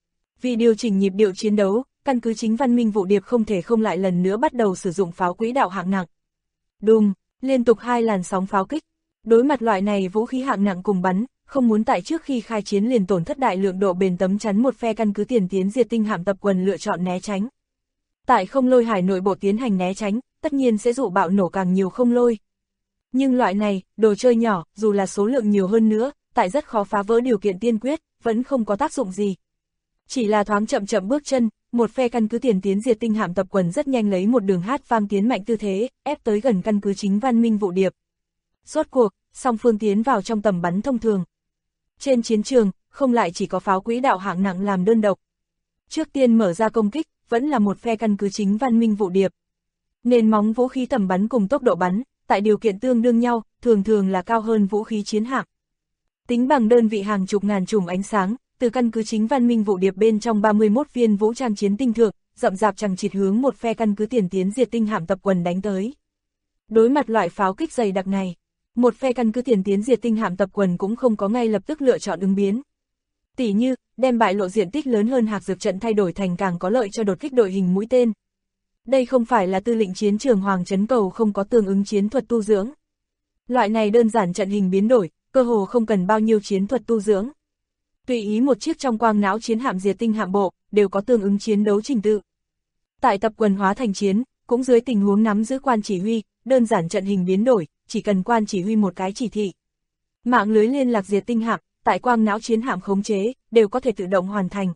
Vì điều chỉnh nhịp điệu chiến đấu, căn cứ chính văn minh vụ điệp không thể không lại lần nữa bắt đầu sử dụng pháo quỹ đạo hạng nặng. Đùng, liên tục 2 làn sóng pháo kích. Đối mặt loại này vũ khí hạng nặng cùng bắn, không muốn tại trước khi khai chiến liền tổn thất đại lượng độ bền tấm chắn một phe căn cứ tiền tiến diệt tinh hạm tập quần lựa chọn né tránh. Tại không lôi hải nội bộ tiến hành né tránh, tất nhiên sẽ dụ bạo nổ càng nhiều không lôi. Nhưng loại này, đồ chơi nhỏ, dù là số lượng nhiều hơn nữa, tại rất khó phá vỡ điều kiện tiên quyết, vẫn không có tác dụng gì. Chỉ là thoáng chậm bước chân, một phe căn cứ tiền tiến diệt tinh hạm tập quần rất nhanh lấy một đường hát vang tiến mạnh tư thế, ép tới gần căn cứ chính văn minh vụ điệp. Rốt cuộc, song phương tiến vào trong tầm bắn thông thường. Trên chiến trường, không lại chỉ có pháo quỹ đạo hạng nặng làm đơn độc. Trước tiên mở ra công kích, vẫn là một phe căn cứ chính văn minh vụ điệp. Nền móng vũ khí tầm bắn cùng tốc độ bắn, tại điều kiện tương đương nhau, thường là cao hơn vũ khí chiến hạm. Tính bằng đơn vị hàng chục ngàn chùm ánh sáng, từ căn cứ chính văn minh vụ điệp bên trong 31 viên vũ trang chiến tinh thượng, rậm rạp chằng chịt hướng một phe căn cứ tiền tiến diệt tinh hạm tập quần đánh tới. Đối mặt loại pháo kích dày đặc này, một phe căn cứ tiền tiến diệt tinh hạm tập quần cũng không có ngay lập tức lựa chọn ứng biến. Tỉ như, đem bại lộ diện tích lớn hơn hạc dược trận thay đổi thành càng có lợi cho đột kích đội hình mũi tên. Đây không phải là tư lệnh chiến trường Hoàng Trấn Cầu không có tương ứng chiến thuật tu dưỡng. Loại này đơn giản trận hình biến đổi, cơ hồ không cần bao nhiêu chiến thuật tu dưỡng. Tùy ý một chiếc trong quang não chiến hạm diệt tinh hạm bộ, đều có tương ứng chiến đấu trình tự. Tại tập quần hóa thành chiến, cũng dưới tình huống nắm giữ quan chỉ huy, đơn giản trận hình biến đổi, chỉ cần quan chỉ huy một cái chỉ thị. Mạng lưới liên lạc diệt tinh hạm, tại quang não chiến hạm khống chế, đều có thể tự động hoàn thành.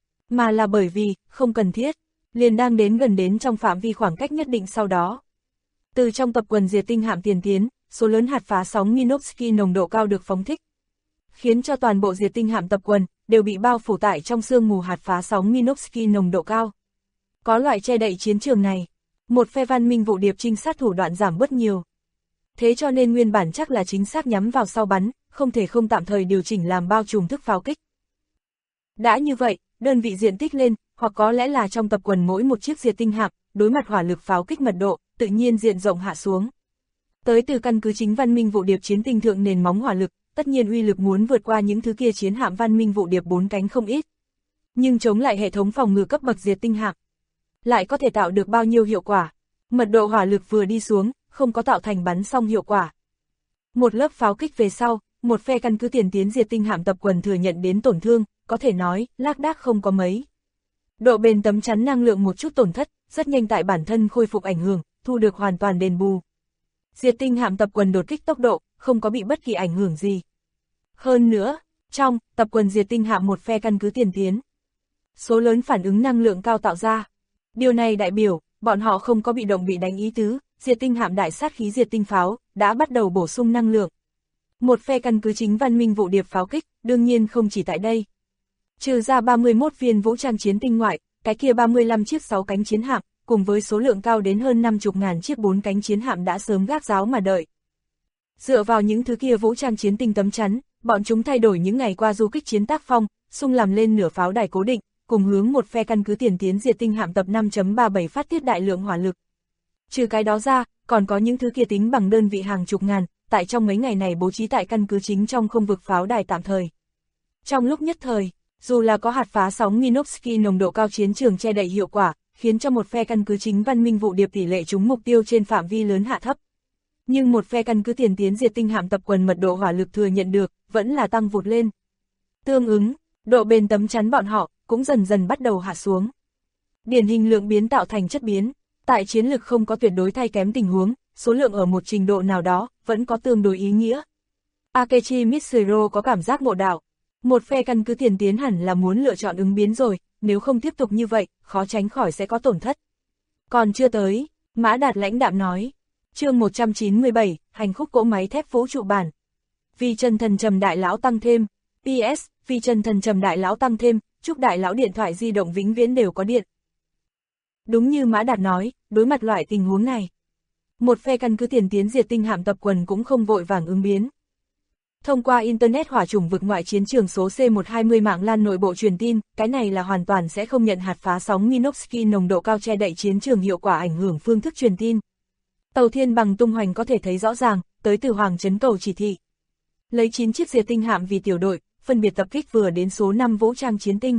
Mà là bởi vì, không cần thiết, liền đang đến gần đến trong phạm vi khoảng cách nhất định sau đó. Từ trong tập quần diệt tinh hạm tiền tiến, số lớn hạt phá sóng Minovsky nồng độ cao được phóng thích. Khiến cho toàn bộ diệt tinh hạm tập quần, đều bị bao phủ tại trong sương mù hạt phá sóng Minovsky nồng độ cao. Có loại che đậy chiến trường này, một phe văn minh vụ điệp trinh sát thủ đoạn giảm bớt nhiều. Thế cho nên nguyên bản chắc là chính xác nhắm vào sau bắn, không thể không tạm thời điều chỉnh làm bao trùm thức pháo kích. Đã như vậy, đơn vị diện tích lên, hoặc có lẽ là trong tập quần mỗi một chiếc diệt tinh hạm, đối mặt hỏa lực pháo kích mật độ, tự nhiên diện rộng hạ xuống. Tới từ căn cứ chính văn minh vụ điệp chiến tinh thượng nền móng hỏa lực, tất nhiên uy lực muốn vượt qua những thứ kia chiến hạm văn minh vụ điệp 4 cánh không ít. Nhưng chống lại hệ thống phòng ngự cấp bậc diệt tinh hạm, lại có thể tạo được bao nhiêu hiệu quả? Mật độ hỏa lực vừa đi xuống, không có tạo thành bắn xong hiệu quả. Một lớp pháo kích về sau, một phe căn cứ tiền tiến diệt tinh hạm tập quần thừa nhận đến tổn thương, có thể nói, lác đác không có mấy. Độ bền tấm chắn năng lượng một chút tổn thất, rất nhanh tại bản thân khôi phục ảnh hưởng, thu được hoàn toàn đền bù. Diệt tinh hạm tập quần đột kích tốc độ, không có bị bất kỳ ảnh hưởng gì. Hơn nữa, trong tập quần diệt tinh hạm một phe căn cứ tiền tiến, số lớn phản ứng năng lượng cao tạo ra. Điều này đại biểu, bọn họ không có bị động bị đánh ý tứ, diệt tinh hạm đại sát khí diệt tinh pháo, đã bắt đầu bổ sung năng lượng. Một phe căn cứ chính văn minh vụ điệp pháo kích, đương nhiên không chỉ tại đây. Trừ ra 31 viên vũ trang chiến tinh ngoại, cái kia 35 chiếc 6 cánh chiến hạm, cùng với số lượng cao đến hơn 50.000 chiếc 4 cánh chiến hạm đã sớm gác giáo mà đợi. Dựa vào những thứ kia vũ trang chiến tinh tấm chắn, bọn chúng thay đổi những ngày qua du kích chiến tác phong, xung làm lên nửa pháo đài cố định, cùng hướng một phe căn cứ tiền tiến diệt tinh hạm tập 5.37 phát tiết đại lượng hỏa lực. Trừ cái đó ra, còn có những thứ kia tính bằng đơn vị hàng chục ngàn, tại trong mấy ngày này bố trí tại căn cứ chính trong không vực pháo đài tạm thời. Trong lúc nhất thời, dù là có hạt phá sóng Minovsky nồng độ cao chiến trường che đậy hiệu quả, khiến cho một phe căn cứ chính văn minh vụ điệp tỷ lệ trúng mục tiêu trên phạm vi lớn hạ thấp. Nhưng một phe căn cứ tiền tiến diệt tinh hạm tập quần mật độ hỏa lực thừa nhận được, vẫn là tăng vụt lên. Tương ứng, độ bền tấm chắn bọn họ, cũng dần dần bắt đầu hạ xuống. Điển hình lượng biến tạo thành chất biến, tại chiến lực không có tuyệt đối thay kém tình huống, số lượng ở một trình độ nào đó, vẫn có tương đối ý nghĩa. Akechi Mitsuro có cảm giác ngộ đạo. Một phe căn cứ tiền tiến hẳn là muốn lựa chọn ứng biến rồi, nếu không tiếp tục như vậy, khó tránh khỏi sẽ có tổn thất. Còn chưa tới, Mã Đạt lãnh đạm nói. Chương 197, hành khúc cỗ máy thép vũ trụ bản. Vì chân thần trầm đại lão tăng thêm. PS, vì chân thần trầm đại lão tăng thêm, chúc đại lão điện thoại di động vĩnh viễn đều có điện. Đúng như Mã Đạt nói, đối mặt loại tình huống này, một phe căn cứ tiền tiến diệt tinh hạm tập quần cũng không vội vàng ứng biến. Thông qua Internet hỏa chủng vực ngoại chiến trường số C120 mạng LAN nội bộ truyền tin, cái này là hoàn toàn sẽ không nhận hạt phá sóng Minovsky nồng độ cao che đậy chiến trường hiệu quả ảnh hưởng phương thức truyền tin. Tàu thiên bằng tung hoành có thể thấy rõ ràng, tới từ Hoàng Trấn Cầu chỉ thị. Lấy 9 chiếc diệt tinh hạm vì tiểu đội, phân biệt tập kích vừa đến số 5 vũ trang chiến tinh.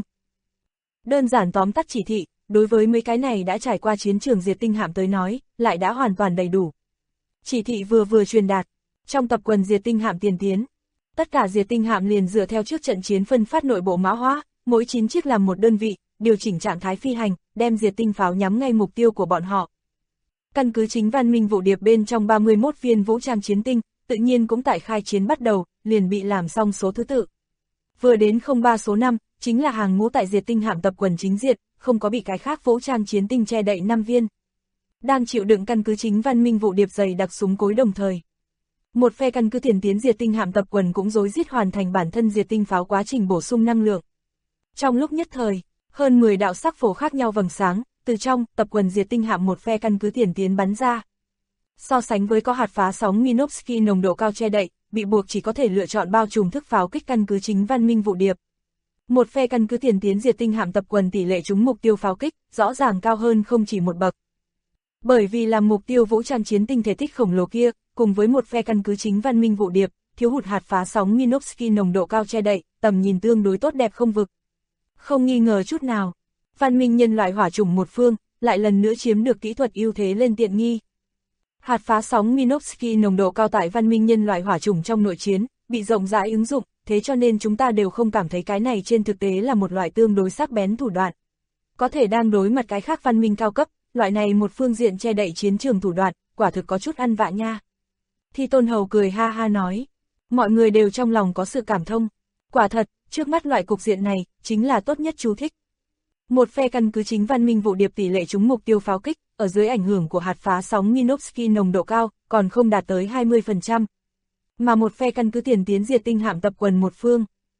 Đơn giản tóm tắt chỉ thị, đối với mấy cái này đã trải qua chiến trường diệt tinh hạm tới nói, lại đã hoàn toàn đầy đủ. Chỉ thị vừa truyền đạt, trong tập quần diệt tinh hạm tiền tiến, tất cả diệt tinh hạm liền dựa theo trước trận chiến phân phát nội bộ mã hóa, mỗi 9 chiếc làm một đơn vị, điều chỉnh trạng thái phi hành, đem diệt tinh pháo nhắm ngay mục tiêu của bọn họ. Căn cứ chính văn minh vụ điệp bên trong 31 viên vũ trang chiến tinh, tự nhiên cũng tại khai chiến bắt đầu, liền bị làm xong số thứ tự. Vừa đến 03 số 5, chính là hàng ngũ tại diệt tinh hạm tập quần chính diệt, không có bị cái khác vũ trang chiến tinh che đậy 5 viên. Đang chịu đựng căn cứ chính văn minh vụ điệp dày đặc súng cối đồng thời. Một phe căn cứ tiền tiến diệt tinh hạm tập quần cũng rối rít hoàn thành bản thân diệt tinh pháo quá trình bổ sung năng lượng. Trong lúc nhất thời, hơn 10 đạo sắc phổ khác nhau vầng sáng, từ trong tập quần diệt tinh hạm một phe căn cứ tiền tiến bắn ra. So sánh với có hạt phá sóng Minovsky nồng độ cao che đậy, bị buộc chỉ có thể lựa chọn bao trùm thức pháo kích căn cứ chính văn minh vụ điệp. Một phe căn cứ tiền tiến diệt tinh hạm tập quần tỷ lệ trúng mục tiêu pháo kích, rõ ràng cao hơn không chỉ một bậc. Bởi vì làm mục tiêu vũ trang chiến tinh thể tích khổng lồ kia, cùng với một phe căn cứ chính văn minh vụ điệp, thiếu hụt hạt phá sóng Minovsky nồng độ cao che đậy, tầm nhìn tương đối tốt đẹp không vực. Không nghi ngờ chút nào, văn minh nhân loại hỏa chủng một phương, lại lần nữa chiếm được kỹ thuật ưu thế lên tiện nghi. Hạt phá sóng Minovsky nồng độ cao tại văn minh nhân loại hỏa chủng trong nội chiến, bị rộng rãi ứng dụng, thế cho nên chúng ta đều không cảm thấy cái này trên thực tế là một loại tương đối sắc bén thủ đoạn. Có thể đang đối mặt cái khác văn minh cao cấp, loại này một phương diện che đậy chiến trường thủ đoạn, quả thực có chút ăn vạ nha. Thi Tôn Hầu cười ha ha nói, mọi người đều trong lòng có sự cảm thông. Quả thật, trước mắt loại cục diện này, chính là tốt nhất chú thích. Một phe căn cứ chính văn minh vụ điệp tỷ lệ trúng mục tiêu pháo kích, ở dưới ảnh hưởng của hạt phá sóng Minovsky nồng độ cao, còn không đạt tới 20%. Mà một phe căn cứ tiền tiến diệt tinh hạm tập quần một phương.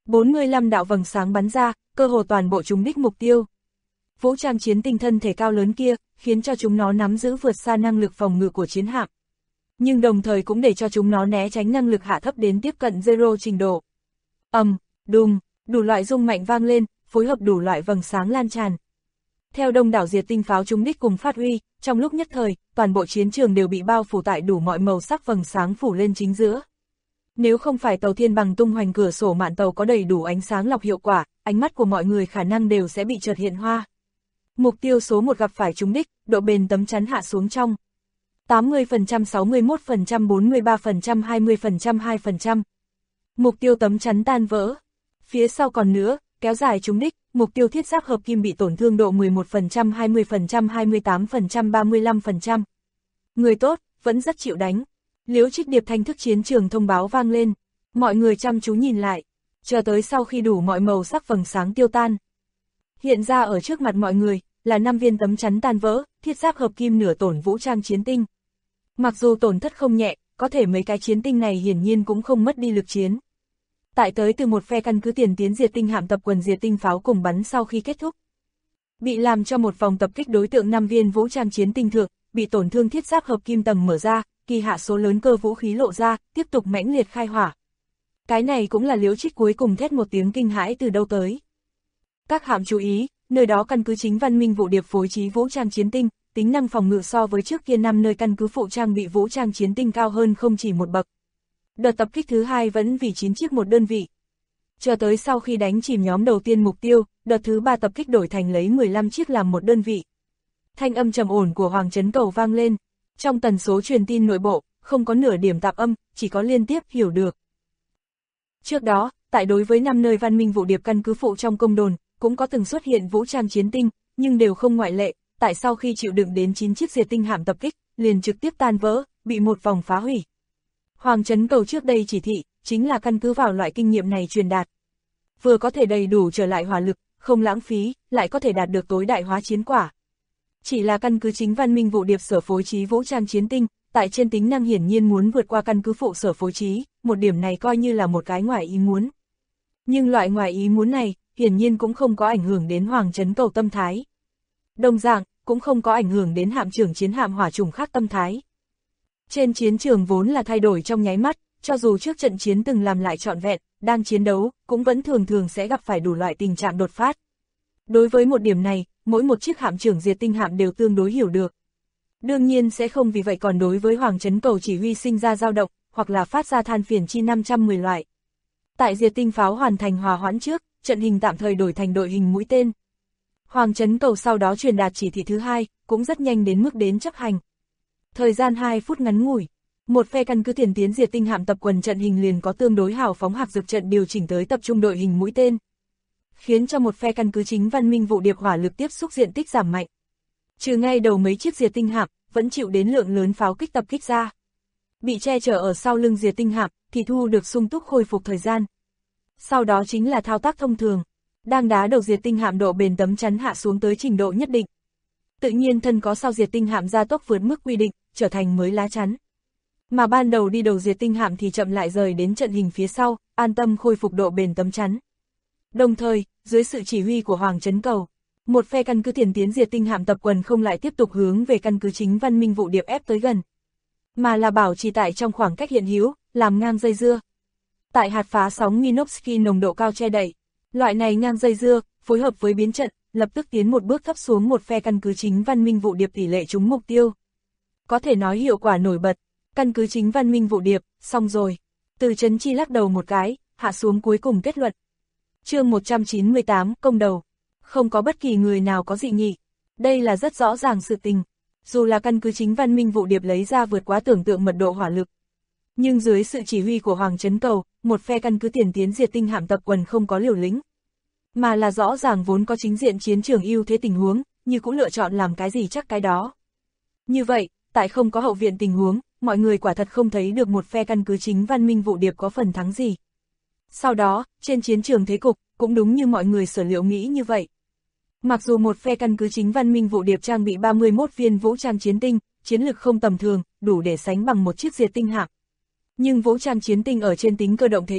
45 đạo vầng sáng bắn ra, cơ hồ toàn bộ trúng đích mục tiêu. Vũ trang chiến tinh thân thể cao lớn kia, khiến cho chúng nó nắm giữ vượt xa năng lực phòng ngự của chiến hạm. Nhưng đồng thời cũng để cho chúng nó né tránh năng lực hạ thấp đến tiếp cận zero trình độ. Đùng, đủ loại rung mạnh vang lên, phối hợp đủ loại vầng sáng lan tràn. Theo đông đảo diệt tinh pháo trúng đích cùng phát huy, trong lúc nhất thời, toàn bộ chiến trường đều bị bao phủ tại đủ mọi màu sắc vầng sáng phủ lên chính giữa. Nếu không phải tàu thiên bằng tung hoành cửa sổ mạn tàu có đầy đủ ánh sáng lọc hiệu quả, ánh mắt của mọi người khả năng đều sẽ bị chợt hiện hoa. Mục tiêu số 1 gặp phải trúng đích, độ bền tấm chắn hạ xuống trong 80%, 61%, 43%, 20%, 2%. Mục tiêu tấm chắn tan vỡ. Phía sau còn nữa, kéo dài trúng đích, mục tiêu thiết giáp hợp kim bị tổn thương độ 11%, 20%, 28%, 35%. Người tốt, vẫn rất chịu đánh. Liễu Trích Điệp thanh thức chiến trường thông báo vang lên. Mọi người chăm chú nhìn lại, chờ tới sau khi đủ mọi màu sắc vầng sáng tiêu tan. Hiện ra ở trước mặt mọi người, là 5 viên tấm chắn tan vỡ, thiết giáp hợp kim nửa tổn vũ trang chiến tinh. Mặc dù tổn thất không nhẹ, có thể mấy cái chiến tinh này hiển nhiên cũng không mất đi lực chiến. Tại tới từ một phe căn cứ tiền tiến diệt tinh hạm tập quần diệt tinh pháo cùng bắn sau khi kết thúc. Bị làm cho một vòng tập kích đối tượng 5 viên vũ trang chiến tinh thượng, bị tổn thương thiết giáp hợp kim tầng mở ra, kỳ hạ số lớn cơ vũ khí lộ ra, tiếp tục mãnh liệt khai hỏa. Cái này cũng là Liễu Trích cuối cùng thét một tiếng kinh hãi từ đâu tới. Các hạm chú ý, nơi đó căn cứ chính Văn Minh Vụ Điệp phối trí vũ trang chiến tinh, tính năng phòng ngự so với trước kia 5 nơi căn cứ phụ trang bị vũ trang chiến tinh cao hơn không chỉ một bậc. Đợt tập kích thứ 2 vẫn vì 9 chiếc một đơn vị. Chờ tới sau khi đánh chìm nhóm đầu tiên mục tiêu, đợt thứ 3 tập kích đổi thành lấy 15 chiếc làm một đơn vị. Thanh âm trầm ổn của Hoàng Trấn Cầu vang lên. Trong tần số truyền tin nội bộ, không có nửa điểm tạp âm, chỉ có liên tiếp hiểu được. Trước đó, tại đối với 5 nơi Văn Minh Vụ Điệp căn cứ phụ trong công đồn, cũng có từng xuất hiện vũ trang chiến tinh, nhưng đều không ngoại lệ, tại sau khi chịu đựng đến 9 chiếc diệt tinh hạm tập kích, liền trực tiếp tan vỡ, bị một vòng phá hủy. Hoàng Trấn Cầu trước đây chỉ thị, chính là căn cứ vào loại kinh nghiệm này truyền đạt. Vừa có thể đầy đủ trở lại hỏa lực, không lãng phí, lại có thể đạt được tối đại hóa chiến quả. Chỉ là căn cứ chính Văn Minh Vụ Điệp sở phối trí vũ trang chiến tinh, tại trên tính năng hiển nhiên muốn vượt qua căn cứ phụ sở phối trí, một điểm này coi như là một cái ngoài ý muốn. Nhưng loại ngoài ý muốn này, hiển nhiên cũng không có ảnh hưởng đến Hoàng Trấn Cầu tâm thái. Đồng dạng, cũng không có ảnh hưởng đến hạm trưởng chiến hạm hỏa trùng khác tâm thái. Trên chiến trường vốn là thay đổi trong nháy mắt, cho dù trước trận chiến từng làm lại trọn vẹn, đang chiến đấu, cũng vẫn thường sẽ gặp phải đủ loại tình trạng đột phát. Đối với một điểm này, mỗi một chiếc hạm trưởng diệt tinh hạm đều tương đối hiểu được. Đương nhiên sẽ không vì vậy còn đối với Hoàng Trấn Cầu chỉ huy sinh ra dao động, hoặc là phát ra than phiền chi 510 loại. Tại diệt tinh pháo hoàn thành hòa hoãn trước, trận hình tạm thời đổi thành đội hình mũi tên. Hoàng Trấn Cầu sau đó truyền đạt chỉ thị thứ 2, cũng rất nhanh đến mức đến chấp hành. Thời gian 2 phút ngắn ngủi, một phe căn cứ tiền tiến diệt tinh hạm tập quần trận hình liền có tương đối hào phóng hạc dược trận điều chỉnh tới tập trung đội hình mũi tên. Khiến cho một phe căn cứ chính Văn Minh Vụ Điệp hỏa lực tiếp xúc diện tích giảm mạnh. Trừ ngay đầu mấy chiếc diệt tinh hạm, vẫn chịu đến lượng lớn pháo kích tập kích ra. Bị che chở ở sau lưng diệt tinh hạm, thì thu được sung túc khôi phục thời gian. Sau đó chính là thao tác thông thường. Đang đá đầu diệt tinh hạm độ bền tấm chắn hạ xuống tới trình độ nhất định. Tự nhiên thân có sau diệt tinh hạm gia tốc vượt mức quy định, trở thành mới lá chắn. Mà ban đầu đi đầu diệt tinh hạm thì chậm lại rời đến trận hình phía sau, an tâm khôi phục độ bền tấm chắn. Đồng thời, dưới sự chỉ huy của Hoàng Trấn Cầu, một phe căn cứ tiền tiến diệt tinh hạm tập quần không lại tiếp tục hướng về căn cứ chính Văn Minh Vụ Điệp ép tới gần, mà là bảo trì tại trong khoảng cách hiện hữu, làm ngang dây dưa. Tại hạt phá sóng Minovsky nồng độ cao che đậy, loại này ngang dây dưa, phối hợp với biến trận, lập tức tiến một bước thấp xuống một phe căn cứ chính Văn Minh Vụ Điệp tỷ lệ trúng mục tiêu. Có thể nói hiệu quả nổi bật, căn cứ chính Văn Minh Vụ Điệp, xong rồi. Từ Trấn Chi lắc đầu một cái, hạ xuống cuối cùng kết luận. Chương 198, công đầu. Không có bất kỳ người nào có dị nghị. Đây là rất rõ ràng sự tình. Dù là căn cứ chính Văn Minh Vụ Điệp lấy ra vượt quá tưởng tượng mật độ hỏa lực. Nhưng dưới sự chỉ huy của Hoàng Trấn Cầu, một phe căn cứ tiền tiến diệt tinh hạm tập quần không có liều lĩnh. Mà là rõ ràng vốn có chính diện chiến trường ưu thế tình huống, như cũng lựa chọn làm cái gì chắc cái đó. Như vậy, tại không có hậu viện tình huống, mọi người quả thật không thấy được một phe căn cứ chính Văn Minh Vụ Điệp có phần thắng gì. Sau đó, trên chiến trường thế cục, cũng đúng như mọi người sở liệu nghĩ như vậy. Mặc dù một phe căn cứ chính Văn Minh Vụ Điệp trang bị 31 viên vũ trang chiến tinh, chiến lực không tầm thường, đủ để sánh bằng một chiếc diệt tinh hạm. Nhưng vũ trang chiến tinh ở trên tính cơ động thế yếu,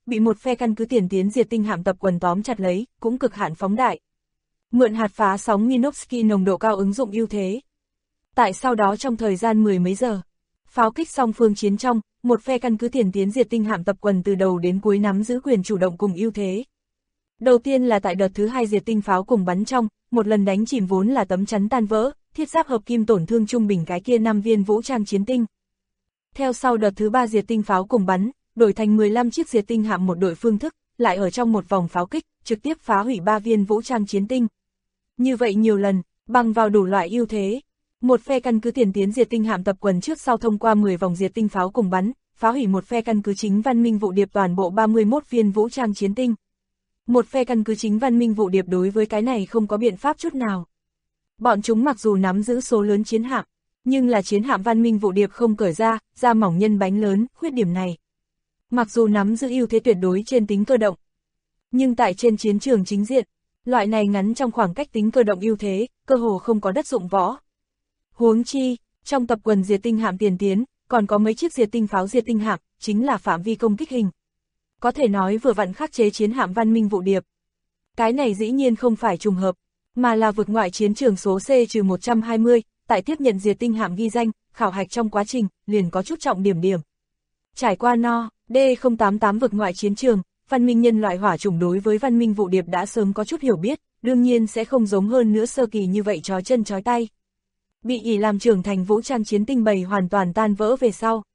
bị một phe căn cứ tiền tiến diệt tinh hạm tập quần tóm chặt lấy, cũng cực hạn phóng đại. Mượn hạt phá sóng Minovsky nồng độ cao ứng dụng ưu thế. Tại sau đó trong thời gian mười mấy giờ, pháo kích song phương chiến trong, một phe căn cứ tiền tiến diệt tinh hạm tập quần từ đầu đến cuối nắm giữ quyền chủ động cùng ưu thế. Đầu tiên là tại đợt thứ hai diệt tinh pháo cùng bắn trong, một lần đánh chìm vốn là tấm chắn tan vỡ, thiết giáp hợp kim tổn thương trung bình cái kia 5 viên vũ trang chiến tinh. Theo sau đợt thứ ba diệt tinh pháo cùng bắn, đổi thành 15 chiếc diệt tinh hạm một đội phương thức, lại ở trong một vòng pháo kích, trực tiếp phá hủy 3 viên vũ trang chiến tinh. Như vậy nhiều lần, bằng vào đủ loại ưu thế, một phe căn cứ tiền tiến diệt tinh hạm tập quần trước sau thông qua 10 vòng diệt tinh pháo cùng bắn, phá hủy một phe căn cứ chính văn minh vụ điệp toàn bộ 31 viên vũ trang chiến tinh. Một phe căn cứ chính văn minh vụ điệp đối với cái này không có biện pháp chút nào. Bọn chúng mặc dù nắm giữ số lớn chiến hạm, nhưng là chiến hạm văn minh vụ điệp không cởi ra, da mỏng nhân bánh lớn, khuyết điểm này. Mặc dù nắm giữ ưu thế tuyệt đối trên tính cơ động, nhưng tại trên chiến trường chính diện, loại này ngắn trong khoảng cách tính cơ động ưu thế, cơ hồ không có đất dụng võ. Huống chi, trong tập quần diệt tinh hạm tiền tiến, còn có mấy chiếc diệt tinh pháo diệt tinh hạm, chính là phạm vi công kích hình. Có thể nói vừa vặn khắc chế chiến hạm văn minh vụ điệp. Cái này dĩ nhiên không phải trùng hợp, mà là vượt ngoại chiến trường số C-120, tại tiếp nhận diệt tinh hạm ghi danh, khảo hạch trong quá trình, liền có chút trọng điểm. Trải qua No, D088 vượt ngoại chiến trường, văn minh nhân loại hỏa chủng đối với văn minh vụ điệp đã sớm có chút hiểu biết, đương nhiên sẽ không giống hơn nữa sơ kỳ như vậy trói chân trói tay. Bị ỷ làm trưởng thành vũ trang chiến tinh bầy hoàn toàn tan vỡ về sau.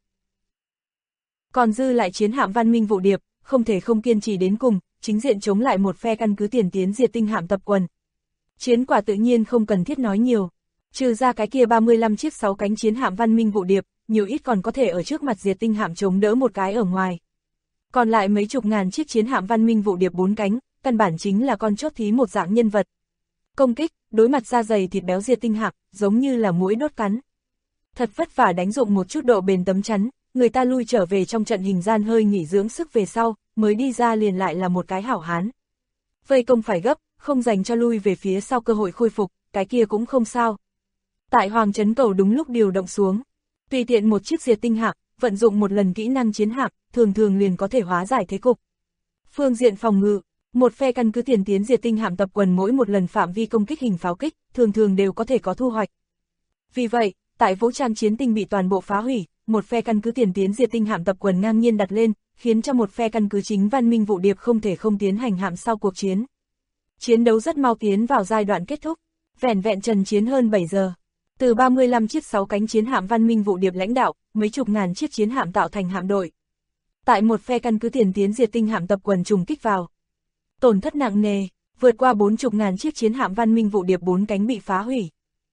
Còn dư lại chiến hạm văn minh vụ điệp, không thể không kiên trì đến cùng, chính diện chống lại một phe căn cứ tiền tiến diệt tinh hạm tập quần. Chiến quả tự nhiên không cần thiết nói nhiều, trừ ra cái kia 35 chiếc 6 cánh chiến hạm văn minh vụ điệp, nhiều ít còn có thể ở trước mặt diệt tinh hạm chống đỡ một cái ở ngoài. Còn lại mấy chục ngàn chiếc chiến hạm văn minh vụ điệp 4 cánh, căn bản chính là con chốt thí một dạng nhân vật. Công kích, đối mặt da dày thịt béo diệt tinh hạm, giống như là muỗi đốt cắn. Thật vất vả đánh dụng một chút độ bền tấm chắn, người ta lui trở về trong trận hình gian hơi nghỉ dưỡng sức về sau, mới đi ra liền lại là một cái hảo hán. Vây công phải gấp, không dành cho lui về phía sau cơ hội khôi phục, cái kia cũng không sao. Tại Hoàng Trấn Cầu đúng lúc điều động xuống, tùy tiện một chiếc diệt tinh hạm, vận dụng một lần kỹ năng chiến hạm, thường liền có thể hóa giải thế cục. Phương diện phòng ngự, một phe căn cứ tiền tiến diệt tinh hạm tập quần mỗi một lần phạm vi công kích hình pháo kích, thường đều có thể có thu hoạch. Vì vậy, tại vũ trang chiến tinh bị toàn bộ phá hủy, một phe căn cứ tiền tiến diệt tinh hạm tập quần ngang nhiên đặt lên, khiến cho một phe căn cứ chính văn minh vụ điệp không thể không tiến hành hạm sau cuộc chiến. Chiến đấu rất mau tiến vào giai đoạn kết thúc, vẻn vẹn trần chiến hơn 7 giờ. Từ 35 chiếc 6 cánh chiến hạm văn minh vụ điệp lãnh đạo, mấy chục ngàn chiếc chiến hạm tạo thành hạm đội. Tại một phe căn cứ tiền tiến diệt tinh hạm tập quần trùng kích vào. Tổn thất nặng nề, vượt qua 40.000 chiếc chiến hạm văn minh vụ điệp 4 cánh bị phá hủy.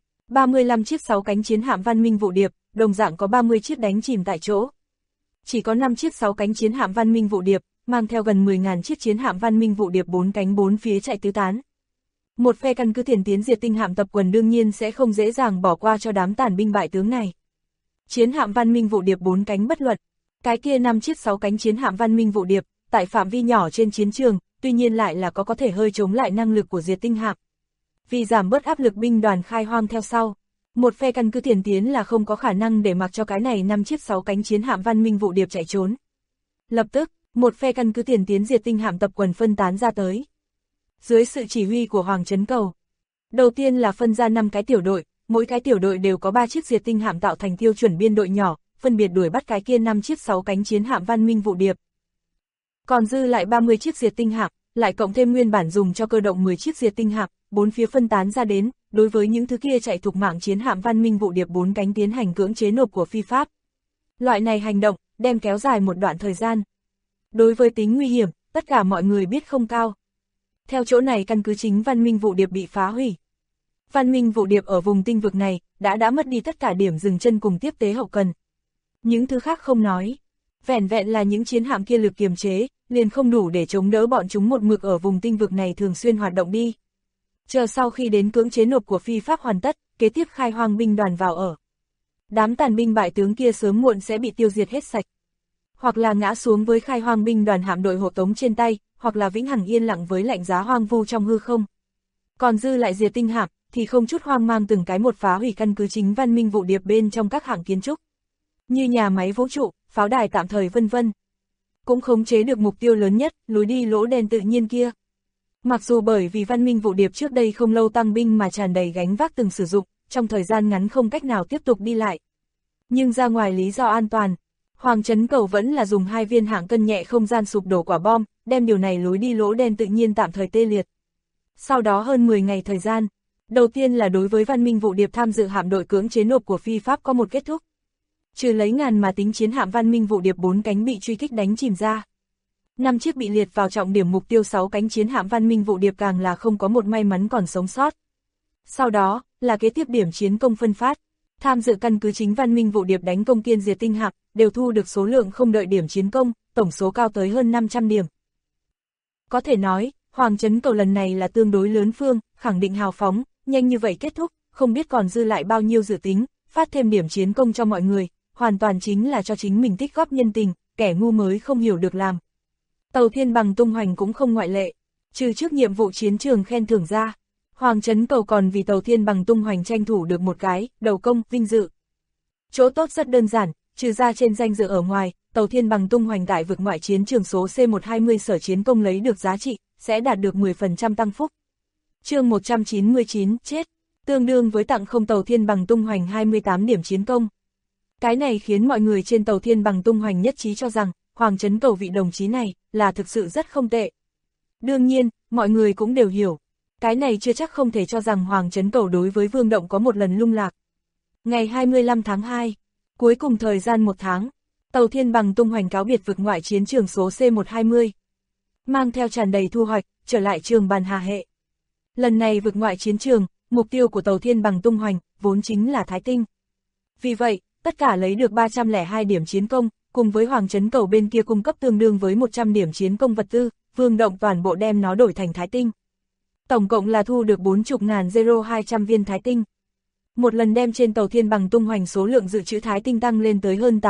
35 chiếc 6 cánh chiến hạm văn minh vụ điệp, đồng dạng có 30 chiếc đánh chìm tại chỗ. Chỉ có 5 chiếc 6 cánh chiến hạm văn minh vụ điệp, mang theo gần 10.000 chiếc chiến hạm văn minh vụ điệp 4 cánh 4 phía chạy tứ tán. Một phe căn cứ tiền tiến diệt tinh hạm tập quần đương nhiên sẽ không dễ dàng bỏ qua cho đám tàn binh bại tướng này. Chiến hạm văn minh vụ điệp 4 cánh bất luận, cái kia 5 chiếc 6 cánh chiến hạm văn minh vụ điệp, tại phạm vi nhỏ trên chiến trường, tuy nhiên lại là có thể hơi chống lại năng lực của diệt tinh hạm. Vì giảm bớt áp lực binh đoàn khai hoang theo sau, một phe căn cứ tiền tiến là không có khả năng để mặc cho cái này 5 chiếc 6 cánh chiến hạm văn minh vụ điệp chạy trốn. Lập tức, một phe căn cứ tiền tiến diệt tinh hạm tập quần phân tán ra tới. Dưới sự chỉ huy của Hoàng Trấn Cầu, đầu tiên là phân ra 5 cái tiểu đội, mỗi cái tiểu đội đều có 3 chiếc diệt tinh hạm tạo thành tiêu chuẩn biên đội nhỏ, phân biệt đuổi bắt cái kia 5 chiếc 6 cánh chiến hạm văn minh vụ điệp. Còn dư lại 30 chiếc diệt tinh hạm, lại cộng thêm nguyên bản dùng cho cơ động 10 chiếc diệt tinh hạm, 4 phía phân tán ra đến, đối với những thứ kia chạy thục mạng chiến hạm văn minh vụ điệp 4 cánh tiến hành cưỡng chế nộp của phi pháp. Loại này hành động, đem kéo dài một đoạn thời gian. Đối với tính nguy hiểm, tất cả mọi người biết không cao. Theo chỗ này căn cứ chính văn minh vụ điệp bị phá hủy. Văn minh vụ điệp ở vùng tinh vực này, đã mất đi tất cả điểm dừng chân cùng tiếp tế hậu cần. Những thứ khác không nói. Vẻn vẹn là những chiến hạm kia lực kiềm chế, liền không đủ để chống đỡ bọn chúng một mực ở vùng tinh vực này thường xuyên hoạt động đi. Chờ sau khi đến cưỡng chế nộp của phi pháp hoàn tất, kế tiếp khai hoang binh đoàn vào ở. Đám tàn binh bại tướng kia sớm muộn sẽ bị tiêu diệt hết sạch. Hoặc là ngã xuống với khai hoang binh đoàn hạm đội hộ tống trên tay, hoặc là vĩnh hằng yên lặng với lạnh giá hoang vu trong hư không. Còn dư lại diệt tinh hạm, thì không chút hoang mang từng cái một phá hủy căn cứ chính văn minh vụ điệp bên trong các hạng kiến trúc. Như nhà máy vũ trụ, pháo đài tạm thời vân vân. cũng khống chế được mục tiêu lớn nhất, lối đi lỗ đen tự nhiên kia. Mặc dù bởi vì văn minh vụ điệp trước đây không lâu tăng binh mà tràn đầy gánh vác từng sử dụng, trong thời gian ngắn không cách nào tiếp tục đi lại. Nhưng ra ngoài lý do an toàn, Hoàng Trấn Cầu vẫn là dùng 2 viên hạng cân nhẹ không gian sụp đổ quả bom, đem điều này lối đi lỗ đen tự nhiên tạm thời tê liệt. Sau đó hơn 10 ngày thời gian, đầu tiên là đối với văn minh vụ điệp tham dự hạm đội cưỡng chế nộp của Phi Pháp có một kết thúc. Trừ lấy ngàn mà tính chiến hạm văn minh vụ điệp 4 cánh bị truy kích đánh chìm ra. 5 chiếc bị liệt vào trọng điểm mục tiêu 6 cánh chiến hạm văn minh vụ điệp càng là không có một may mắn còn sống sót. Sau đó, là kế tiếp điểm chiến công phân phát. Tham dự căn cứ chính văn minh vụ điệp đánh công kiên diệt tinh hạm, đều thu được số lượng không đợi điểm chiến công, tổng số cao tới hơn 500 điểm. Có thể nói, Hoàng Trấn Cầu lần này là tương đối lớn phương, khẳng định hào phóng, nhanh như vậy kết thúc, không biết còn dư lại bao nhiêu dự tính, phát thêm điểm chiến công cho mọi người, hoàn toàn chính là cho chính mình tích góp nhân tình, kẻ ngu mới không hiểu được làm. Tàu Thiên Bằng tung hoành cũng không ngoại lệ, trừ trước nhiệm vụ chiến trường khen thưởng ra. Hoàng Trấn Cầu còn vì tàu Thiên Bằng tung hoành tranh thủ được một cái, đầu công, vinh dự. Chỗ tốt rất đơn giản, trừ ra trên danh dự ở ngoài, tàu Thiên Bằng tung hoành tại vực ngoại chiến trường số C120 sở chiến công lấy được giá trị, sẽ đạt được 10% tăng phúc. Chương 199, chết, tương đương với tặng không tàu Thiên Bằng tung hoành 28 điểm chiến công. Cái này khiến mọi người trên tàu Thiên Bằng tung hoành nhất trí cho rằng, Hoàng Trấn Cầu vị đồng chí này, là thực sự rất không tệ. Đương nhiên, mọi người cũng đều hiểu. Cái này chưa chắc không thể cho rằng Hoàng Trấn Cầu đối với Vương Động có một lần lung lạc. Ngày 25 tháng 2, cuối cùng thời gian 1 tháng, tàu Thiên Bằng tung hoành cáo biệt vực ngoại chiến trường số C120. Mang theo tràn đầy thu hoạch, trở lại trường Bàn Hà Hệ. Lần này vực ngoại chiến trường, mục tiêu của tàu Thiên Bằng tung hoành, vốn chính là Thái Tinh. Vì vậy, tất cả lấy được 302 điểm chiến công, cùng với Hoàng Trấn Cầu bên kia cung cấp tương đương với 100 điểm chiến công vật tư, Vương Động toàn bộ đem nó đổi thành Thái Tinh. Tổng cộng là thu được 40.200 viên Thái Tinh. Một lần đem trên tàu Thiên Bằng tung hoành số lượng dự trữ Thái Tinh tăng lên tới hơn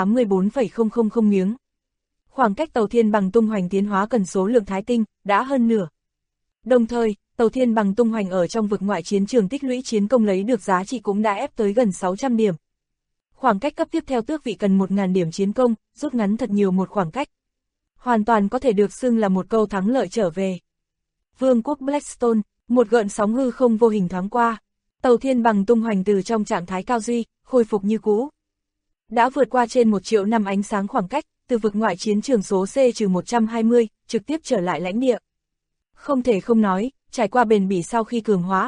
84,000 miếng. Khoảng cách tàu Thiên Bằng tung hoành tiến hóa cần số lượng Thái Tinh, đã hơn nửa. Đồng thời, tàu Thiên Bằng tung hoành ở trong vực ngoại chiến trường tích lũy chiến công lấy được giá trị cũng đã ép tới gần 600 điểm. Khoảng cách cấp tiếp theo tước vị cần 1.000 điểm chiến công, rút ngắn thật nhiều một khoảng cách. Hoàn toàn có thể được xưng là một câu thắng lợi trở về. Vương quốc Blackstone, một gợn sóng hư không vô hình thoáng qua. Tàu Thiên Bằng tung hoành từ trong trạng thái cao duy, khôi phục như cũ. Đã vượt qua trên 1 triệu năm ánh sáng khoảng cách, từ vực ngoại chiến trường số C-120, trực tiếp trở lại lãnh địa. Không thể không nói, trải qua bền bỉ sau khi cường hóa,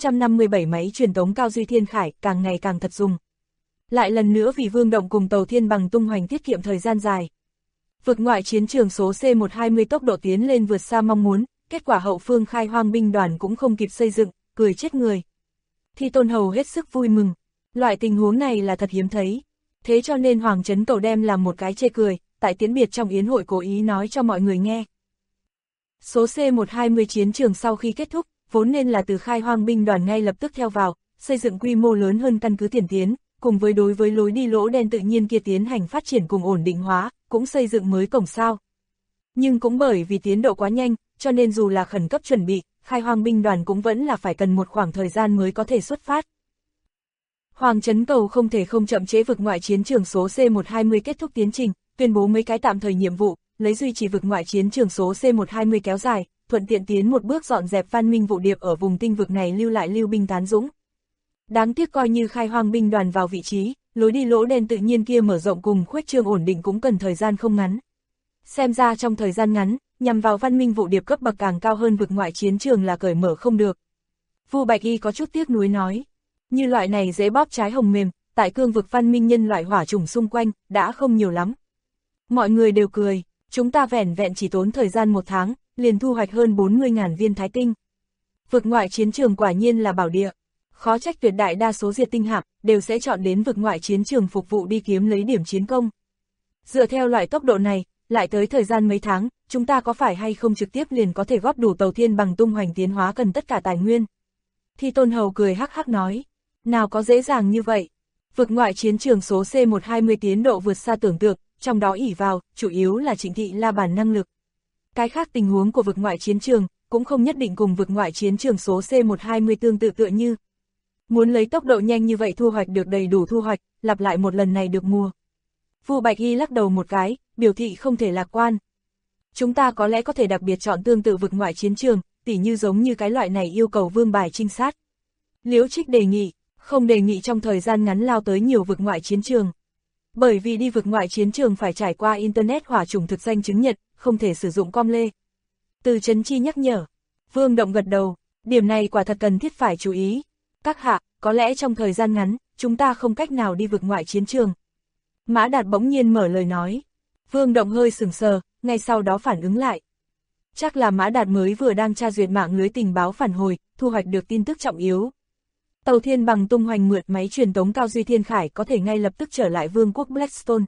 457 máy truyền tống cao duy thiên khải càng ngày càng thật dùng. Lại lần nữa vì Vương Động cùng tàu Thiên Bằng tung hoành tiết kiệm thời gian dài. Vực ngoại chiến trường số C-120 tốc độ tiến lên vượt xa mong muốn, kết quả hậu phương khai hoang binh đoàn cũng không kịp xây dựng, cười chết người. Thi Tôn Hầu hết sức vui mừng, loại tình huống này là thật hiếm thấy. Thế cho nên Hoàng Trấn Cầu đem làm một cái chê cười, tại tiễn biệt trong yến hội cố ý nói cho mọi người nghe. Số C-120 chiến trường sau khi kết thúc, vốn nên là từ khai hoang binh đoàn ngay lập tức theo vào, xây dựng quy mô lớn hơn căn cứ tiền tiến, cùng với đối với lối đi lỗ đen tự nhiên kia tiến hành phát triển cùng ổn định hóa, cũng xây dựng mới cổng sao. Nhưng cũng bởi vì tiến độ quá nhanh, cho nên dù là khẩn cấp chuẩn bị, khai hoang binh đoàn cũng vẫn là phải cần một khoảng thời gian mới có thể xuất phát. Hoàng Trấn Cầu không thể không chậm trễ vực ngoại chiến trường số C-120 kết thúc tiến trình, tuyên bố mấy cái tạm thời nhiệm vụ, lấy duy trì vực ngoại chiến trường số C-120 kéo dài, thuận tiện tiến một bước dọn dẹp văn minh vụ điệp ở vùng tinh vực này lưu lại lưu binh tán dũng. Đáng tiếc coi như khai hoang binh đoàn vào vị trí, lối đi lỗ đen tự nhiên kia mở rộng cùng khuếch trương ổn định cũng cần thời gian không ngắn. Xem ra trong thời gian ngắn, nhằm vào văn minh vụ điệp cấp bậc càng cao hơn vực ngoại chiến trường là cởi mở không được. Vu Bạch Y có chút tiếc nuối nói, như loại này dễ bóp trái hồng mềm, tại cương vực văn minh nhân loại hỏa chủng xung quanh, đã không nhiều lắm. Mọi người đều cười, chúng ta vẻn vẹn chỉ tốn thời gian 1 tháng, liền thu hoạch hơn 40.000 viên Thái Tinh. Vực ngoại chiến trường quả nhiên là bảo địa, khó trách tuyệt đại đa số diệt tinh hạm đều sẽ chọn đến vực ngoại chiến trường phục vụ đi kiếm lấy điểm chiến công. Dựa theo loại tốc độ này, lại tới thời gian mấy tháng, chúng ta có phải hay không trực tiếp liền có thể góp đủ tàu Thiên Bằng tung hoành tiến hóa cần tất cả tài nguyên. Thi Tôn Hầu cười hắc hắc nói, nào có dễ dàng như vậy. Vực ngoại chiến trường số C-120 tiến độ vượt xa tưởng tượng, trong đó ỷ vào, chủ yếu là Trịnh Thị La Bàn năng lực. Cái khác tình huống của vực ngoại chiến trường, cũng không nhất định cùng vực ngoại chiến trường số C-120 tương tự tựa như. Muốn lấy tốc độ nhanh như vậy thu hoạch được đầy đủ thu hoạch, lặp lại một lần này được mùa. Vu Bạch Y lắc đầu một cái, biểu thị không thể lạc quan, Chúng ta có lẽ có thể đặc biệt chọn tương tự vực ngoại chiến trường, tỉ như giống như cái loại này yêu cầu vương bài trinh sát. Liễu Trích đề nghị, không đề nghị trong thời gian ngắn lao tới nhiều vực ngoại chiến trường. Bởi vì đi vực ngoại chiến trường phải trải qua Internet hỏa chủng thực danh chứng nhận, không thể sử dụng com lê. Từ Trấn Chi nhắc nhở. Vương Động gật đầu, điểm này quả thật cần thiết phải chú ý. Các hạ, có lẽ trong thời gian ngắn, chúng ta không cách nào đi vực ngoại chiến trường. Mã Đạt bỗng nhiên mở lời nói. Vương Động hơi sửng sờ, ngay sau đó phản ứng lại. Chắc là Mã Đạt mới vừa đang tra duyệt mạng lưới tình báo phản hồi, thu hoạch được tin tức trọng yếu. Tàu Thiên Bằng tung hoành mượt máy truyền tống Cao Duy Thiên Khải có thể ngay lập tức trở lại vương quốc Blackstone.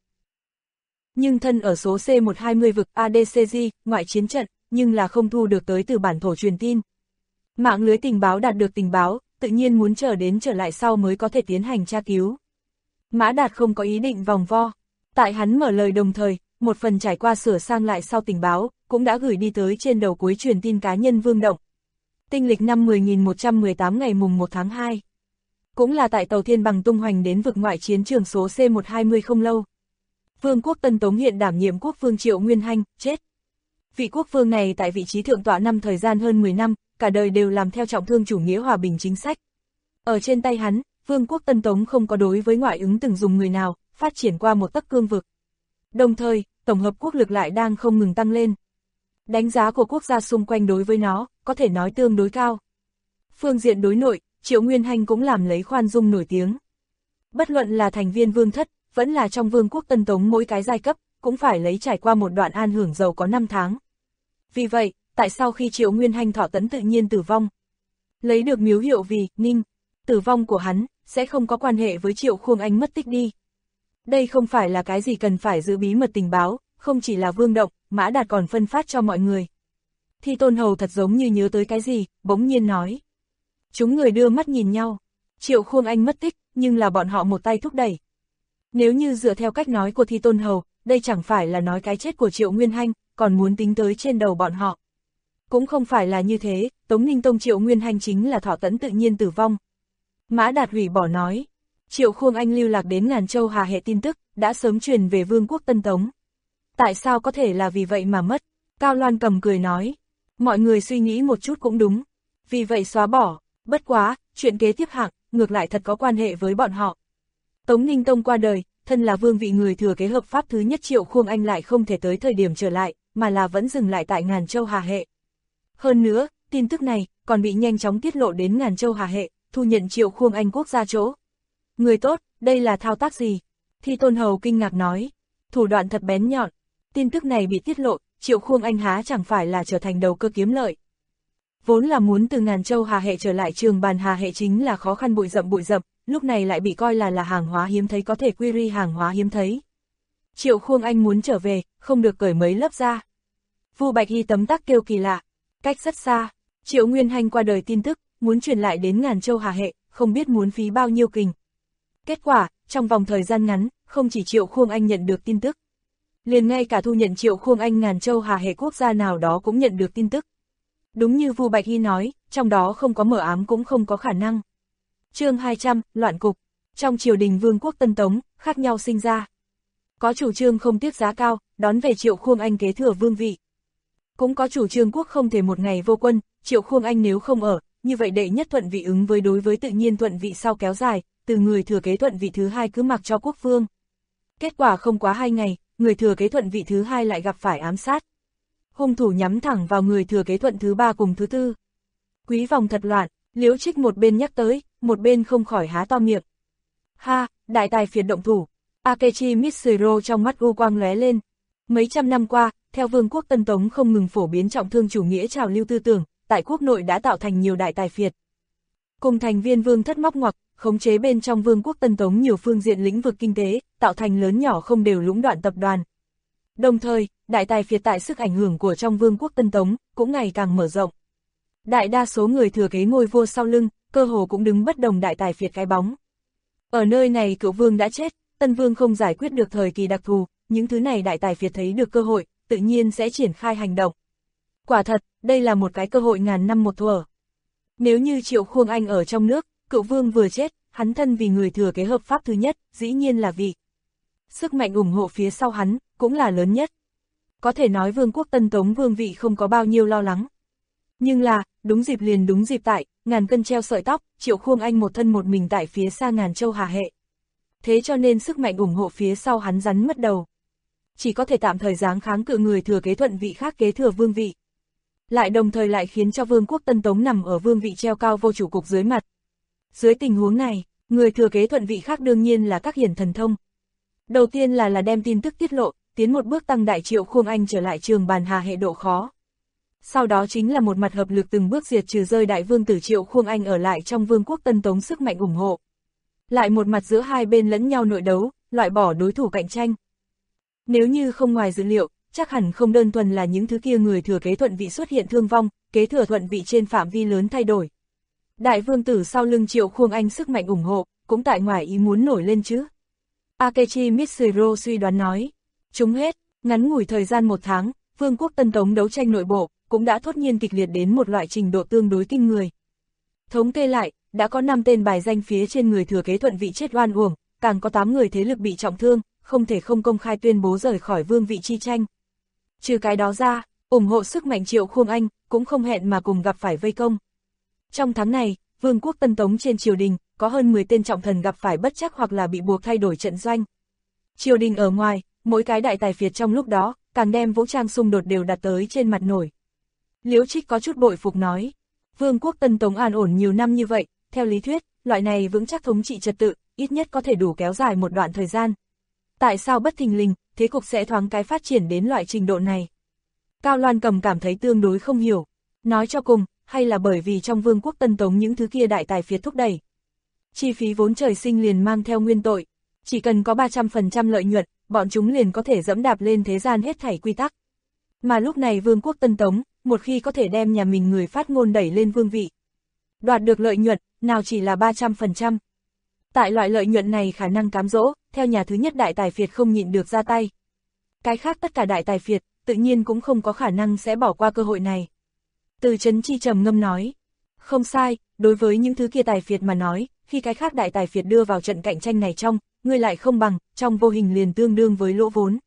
Nhưng thân ở số C120 vực ADCG, ngoại chiến trận, nhưng là không thu được tới từ bản thổ truyền tin. Mạng lưới tình báo đạt được tình báo, tự nhiên muốn chờ đến trở lại sau mới có thể tiến hành tra cứu. Mã Đạt không có ý định vòng vo. Tại hắn mở lời đồng thời, một phần trải qua sửa sang lại sau tình báo, cũng đã gửi đi tới trên đầu cuối truyền tin cá nhân Vương Động. Tinh lịch năm 10.118 ngày mùng 1 tháng 2. Cũng là tại tàu Thiên Bằng tung hoành đến vực ngoại chiến trường số C120 không lâu. Vương quốc Tân Tống hiện đảm nhiệm quốc vương Triệu Nguyên Hanh, chết. Vị quốc vương này tại vị trí thượng tọa năm thời gian hơn 10 năm, cả đời đều làm theo trọng thương chủ nghĩa hòa bình chính sách. Ở trên tay hắn, Vương quốc Tân Tống không có đối với ngoại ứng từng dùng người nào, phát triển qua một tấc cương vực. Đồng thời, tổng hợp quốc lực lại đang không ngừng tăng lên. Đánh giá của quốc gia xung quanh đối với nó, có thể nói tương đối cao. Phương diện đối nội, Triệu Nguyên Hanh cũng làm lấy khoan dung nổi tiếng. Bất luận là thành viên vương thất, vẫn là trong vương quốc Tân Tống mỗi cái giai cấp, cũng phải lấy trải qua một đoạn an hưởng giàu có 5 tháng. Vì vậy, tại sao khi Triệu Nguyên Hanh thọ tẫn tự nhiên tử vong, lấy được miếu hiệu vì Ninh, tử vong của hắn, sẽ không có quan hệ với Triệu Khuông Anh mất tích đi. Đây không phải là cái gì cần phải giữ bí mật tình báo, không chỉ là Vương Động, Mã Đạt còn phân phát cho mọi người. Thi Tôn Hầu thật giống như nhớ tới cái gì, bỗng nhiên nói. Chúng người đưa mắt nhìn nhau. Triệu Khuông Anh mất tích, nhưng là bọn họ một tay thúc đẩy. Nếu như dựa theo cách nói của Thi Tôn Hầu, đây chẳng phải là nói cái chết của Triệu Nguyên Hanh, còn muốn tính tới trên đầu bọn họ. Cũng không phải là như thế, Tống Ninh Tông Triệu Nguyên Hanh chính là thọ tẫn tự nhiên tử vong. Mã Đạt hủy bỏ nói. Triệu Khuông Anh lưu lạc đến Ngàn Châu Hà hệ tin tức, đã sớm truyền về vương quốc Tân Tống. Tại sao có thể là vì vậy mà mất? Cao Loan Cầm cười nói. Mọi người suy nghĩ một chút cũng đúng. Vì vậy xóa bỏ, bất quá, chuyện kế tiếp hạng, ngược lại thật có quan hệ với bọn họ. Tống Ninh Tông qua đời, thân là vương vị người thừa kế hợp pháp thứ nhất Triệu Khuông Anh lại không thể tới thời điểm trở lại, mà là vẫn dừng lại tại Ngàn Châu Hà hệ. Hơn nữa, tin tức này còn bị nhanh chóng tiết lộ đến Ngàn Châu Hà hệ, thu nhận Triệu Khuông Anh quốc gia chỗ. Người tốt, đây là thao tác gì? Thi Tôn Hầu kinh ngạc nói. Thủ đoạn thật bén nhọn. Tin tức này bị tiết lộ, Triệu Khuông Anh há chẳng phải là trở thành đầu cơ kiếm lợi. Vốn là muốn từ Ngàn Châu Hà hệ trở lại Trường Bàn Hà hệ chính là khó khăn bụi rậm, lúc này lại bị coi là hàng hóa hiếm thấy, có thể query hàng hóa hiếm thấy. Triệu Khuông Anh muốn trở về, không được cởi mấy lớp da. Vu Bạch Hy tấm tắc kêu kỳ lạ. Cách rất xa, Triệu Nguyên Hanh qua đời tin tức, muốn truyền lại đến Ngàn Châu Hà hệ, không biết muốn phí bao nhiêu kình. Kết quả, trong vòng thời gian ngắn, không chỉ Triệu Khuông Anh nhận được tin tức. Liền ngay cả thu nhận Triệu Khuông Anh Ngàn Châu Hà hệ quốc gia nào đó cũng nhận được tin tức. Đúng như Vu Bạch Hy nói, trong đó không có mờ ám cũng không có khả năng. Chương 200, loạn cục. Trong triều đình vương quốc Tân Tống, khác nhau sinh ra. Có chủ trương không tiếc giá cao, đón về Triệu Khuông Anh kế thừa vương vị. Cũng có chủ trương quốc không thể một ngày vô quân, Triệu Khuông Anh nếu không ở, như vậy đệ nhất thuận vị ứng với đối với tự nhiên thuận vị sau kéo dài, từ người thừa kế thuận vị thứ hai cứ mặc cho quốc vương. Kết quả không quá 2 ngày, người thừa kế thuận vị thứ hai lại gặp phải ám sát. Hung thủ nhắm thẳng vào người thừa kế thuận thứ ba cùng thứ tư. Quý vòng thật loạn, Liễu Trích một bên nhắc tới, một bên không khỏi há to miệng. Ha, đại tài phiệt động thủ. Akechi Mitsuro trong mắt u quang lóe lên. Mấy trăm năm qua, theo vương quốc Tân Tống không ngừng phổ biến trọng thương chủ nghĩa trào lưu tư tưởng, tại quốc nội đã tạo thành nhiều đại tài phiệt. Cùng thành viên vương thất móc ngoặc, khống chế bên trong vương quốc Tân Tống nhiều phương diện lĩnh vực kinh tế, tạo thành lớn nhỏ không đều lũng đoạn tập đoàn. Đồng thời, đại tài phiệt tại sức ảnh hưởng của trong vương quốc Tân Tống, cũng ngày càng mở rộng. Đại đa số người thừa kế ngôi vua sau lưng, cơ hồ cũng đứng bất đồng đại tài phiệt cái bóng. Ở nơi này cựu vương đã chết, tân vương không giải quyết được thời kỳ đặc thù, những thứ này đại tài phiệt thấy được cơ hội, tự nhiên sẽ triển khai hành động. Quả thật, đây là một cái cơ hội ngàn năm một thuở. Nếu như Triệu Khuông Anh ở trong nước, cựu vương vừa chết, hắn thân vì người thừa kế hợp pháp thứ nhất, dĩ nhiên là vị. Sức mạnh ủng hộ phía sau hắn, cũng là lớn nhất. Có thể nói vương quốc Tân Tống vương vị không có bao nhiêu lo lắng. Nhưng là, đúng dịp liền đúng dịp tại, ngàn cân treo sợi tóc, Triệu Khuông Anh một thân một mình tại phía xa Ngàn Châu Hà Hệ. Thế cho nên sức mạnh ủng hộ phía sau hắn rắn mất đầu. Chỉ có thể tạm thời giáng kháng cự người thừa kế thuận vị khác kế thừa vương vị. Lại đồng thời lại khiến cho vương quốc Tân Tống nằm ở vương vị treo cao vô chủ cục dưới mặt. Dưới tình huống này, người thừa kế thuận vị khác đương nhiên là các hiển thần thông. Đầu tiên là đem tin tức tiết lộ, tiến một bước tăng đại Triệu Khuông Anh trở lại trường bàn Hà Hệ độ khó. Sau đó chính là một mặt hợp lực từng bước diệt trừ rơi đại vương tử Triệu Khuông Anh ở lại trong vương quốc Tân Tống sức mạnh ủng hộ. Lại một mặt giữa hai bên lẫn nhau nội đấu, loại bỏ đối thủ cạnh tranh. Nếu như không ngoài dữ liệu, chắc hẳn không đơn thuần là những thứ kia người thừa kế thuận vị xuất hiện thương vong, kế thừa thuận vị trên phạm vi lớn thay đổi. Đại vương tử sau lưng Triệu Khuông Anh sức mạnh ủng hộ, cũng tại ngoài ý muốn nổi lên chứ. Akechi Mitsuro suy đoán nói, chúng hết, ngắn ngủi thời gian 1 tháng, vương quốc Tân Tống đấu tranh nội bộ, cũng đã thốt nhiên kịch liệt đến một loại trình độ tương đối kinh người. Thống kê lại, đã có 5 tên bài danh phía trên người thừa kế thuận vị chết oan uổng, càng có 8 người thế lực bị trọng thương, không thể không công khai tuyên bố rời khỏi vương vị chi tranh. Trừ cái đó ra, ủng hộ sức mạnh Triệu Khuông Anh, cũng không hẹn mà cùng gặp phải vây công. Trong tháng này, vương quốc Tân Tống trên triều đình, có hơn 10 tên trọng thần gặp phải bất trắc hoặc là bị buộc thay đổi trận doanh. Triều đình ở ngoài, mỗi cái đại tài phiệt trong lúc đó, càng đem vũ trang xung đột đều đặt tới trên mặt nổi. Liễu Trích có chút bội phục nói, vương quốc Tân Tống an ổn nhiều năm như vậy, theo lý thuyết, loại này vững chắc thống trị trật tự, ít nhất có thể đủ kéo dài một đoạn thời gian. Tại sao bất thình lình, thế cục sẽ thoáng cái phát triển đến loại trình độ này? Cao Loan Cầm cảm thấy tương đối không hiểu, nói cho cùng, hay là bởi vì trong vương quốc Tân Tống những thứ kia đại tài phiệt thúc đẩy. Chi phí vốn trời sinh liền mang theo nguyên tội, chỉ cần có 300% lợi nhuận, bọn chúng liền có thể dẫm đạp lên thế gian hết thảy quy tắc. Mà lúc này vương quốc Tân Tống, một khi có thể đem nhà mình người phát ngôn đẩy lên vương vị, đoạt được lợi nhuận, nào chỉ là 300%. Tại loại lợi nhuận này khả năng cám dỗ, theo nhà thứ nhất đại tài phiệt không nhịn được ra tay. Cái khác tất cả đại tài phiệt, tự nhiên cũng không có khả năng sẽ bỏ qua cơ hội này. Từ Trấn Chi trầm ngâm nói, không sai, đối với những thứ kia tài phiệt mà nói, khi cái khác đại tài phiệt đưa vào trận cạnh tranh này trong, người lại không bằng, trong vô hình liền tương đương với lỗ vốn.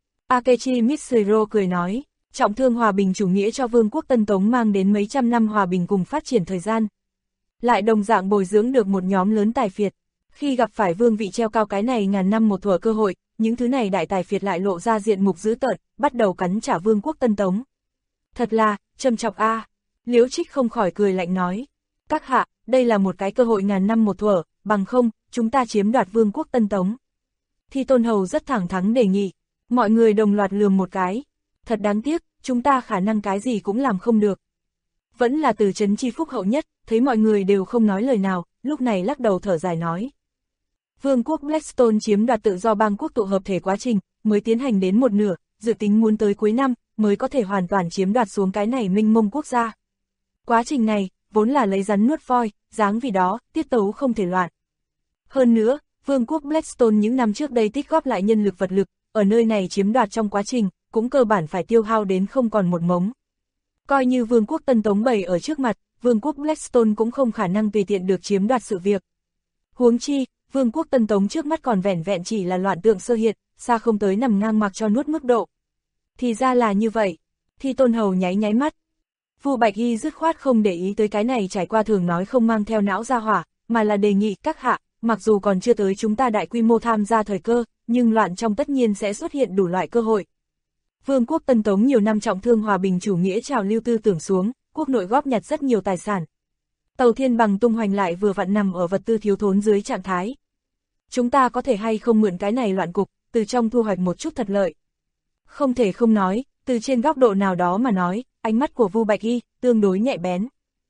Akechi Mitsuro cười nói, trọng thương hòa bình chủ nghĩa cho vương quốc Tân Tống mang đến mấy trăm năm hòa bình cùng phát triển thời gian. Lại đồng dạng bồi dưỡng được một nhóm lớn tài phiệt. Khi gặp phải vương vị treo cao cái này ngàn năm một thuở cơ hội, những thứ này đại tài phiệt lại lộ ra diện mục dữ tợn, bắt đầu cắn trả vương quốc Tân Tống. Thật là, châm chọc a. Liễu Trích không khỏi cười lạnh nói. Các hạ, đây là một cái cơ hội ngàn năm một thuở, bằng không, chúng ta chiếm đoạt vương quốc Tân Tống. Thi Tôn Hầu rất thẳng thắn đề nghị, mọi người đồng loạt lườm một cái. Thật đáng tiếc, chúng ta khả năng cái gì cũng làm không được. Vẫn là Từ Trấn Chi phúc hậu nhất, thấy mọi người đều không nói lời nào, lúc này lắc đầu thở dài nói. Vương quốc Blackstone chiếm đoạt tự do bang quốc tụ hợp thể quá trình, mới tiến hành đến một nửa, dự tính muốn tới cuối năm, mới có thể hoàn toàn chiếm đoạt xuống cái này mênh mông quốc gia. Quá trình này, vốn là lấy rắn nuốt voi, dáng vì đó, tiết tấu không thể loạn. Hơn nữa, Vương quốc Blackstone những năm trước đây tích góp lại nhân lực vật lực, ở nơi này chiếm đoạt trong quá trình, cũng cơ bản phải tiêu hao đến không còn một mống. Coi như Vương quốc Tân Tống bày ở trước mặt, Vương quốc Blackstone cũng không khả năng tùy tiện được chiếm đoạt sự việc. Huống chi, Vương quốc Tân Tống trước mắt còn vẻn vẹn chỉ là loạn tượng sơ hiện, xa không tới nằm ngang mặc cho nuốt mức độ. Thì ra là như vậy. Thi Tôn Hầu nháy nháy mắt. Vu Bạch Hy dứt khoát không để ý tới cái này trải qua thường nói không mang theo não ra hỏa, mà là đề nghị các hạ, mặc dù còn chưa tới chúng ta đại quy mô tham gia thời cơ, nhưng loạn trong tất nhiên sẽ xuất hiện đủ loại cơ hội. Vương quốc Tân Tống nhiều năm trọng thương hòa bình chủ nghĩa trào lưu tư tưởng xuống, quốc nội góp nhặt rất nhiều tài sản. Tàu Thiên Bằng tung hoành lại vừa vặn nằm ở vật tư thiếu thốn dưới trạng thái. Chúng ta có thể hay không mượn cái này loạn cục, từ trong thu hoạch một chút thật lợi. Không thể không nói, từ trên góc độ nào đó mà nói, ánh mắt của Vu Bạch Y tương đối nhạy bén.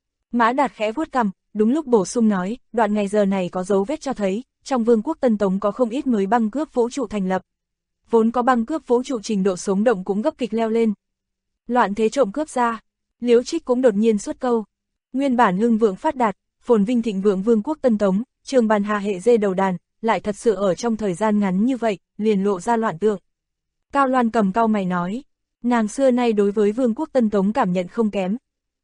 Mã Đạt khẽ vuốt cằm, đúng lúc bổ sung nói, đoạn ngày giờ này có dấu vết cho thấy, trong Vương quốc Tân Tống có không ít mới băng cướp vũ trụ thành lập. Vốn có băng cướp vũ trụ trình độ sống động cũng gấp kịch leo lên. Loạn thế trộm cướp ra, Liễu Trích cũng đột nhiên xuất câu. Nguyên bản hưng vượng phát đạt, phồn vinh thịnh vượng Vương quốc Tân Tống, trường bàn Hà Hệ dê đầu đàn, lại thật sự ở trong thời gian ngắn như vậy, liền lộ ra loạn tượng. Cao Loan Cầm cau mày nói, nàng xưa nay đối với Vương quốc Tân Tống cảm nhận không kém.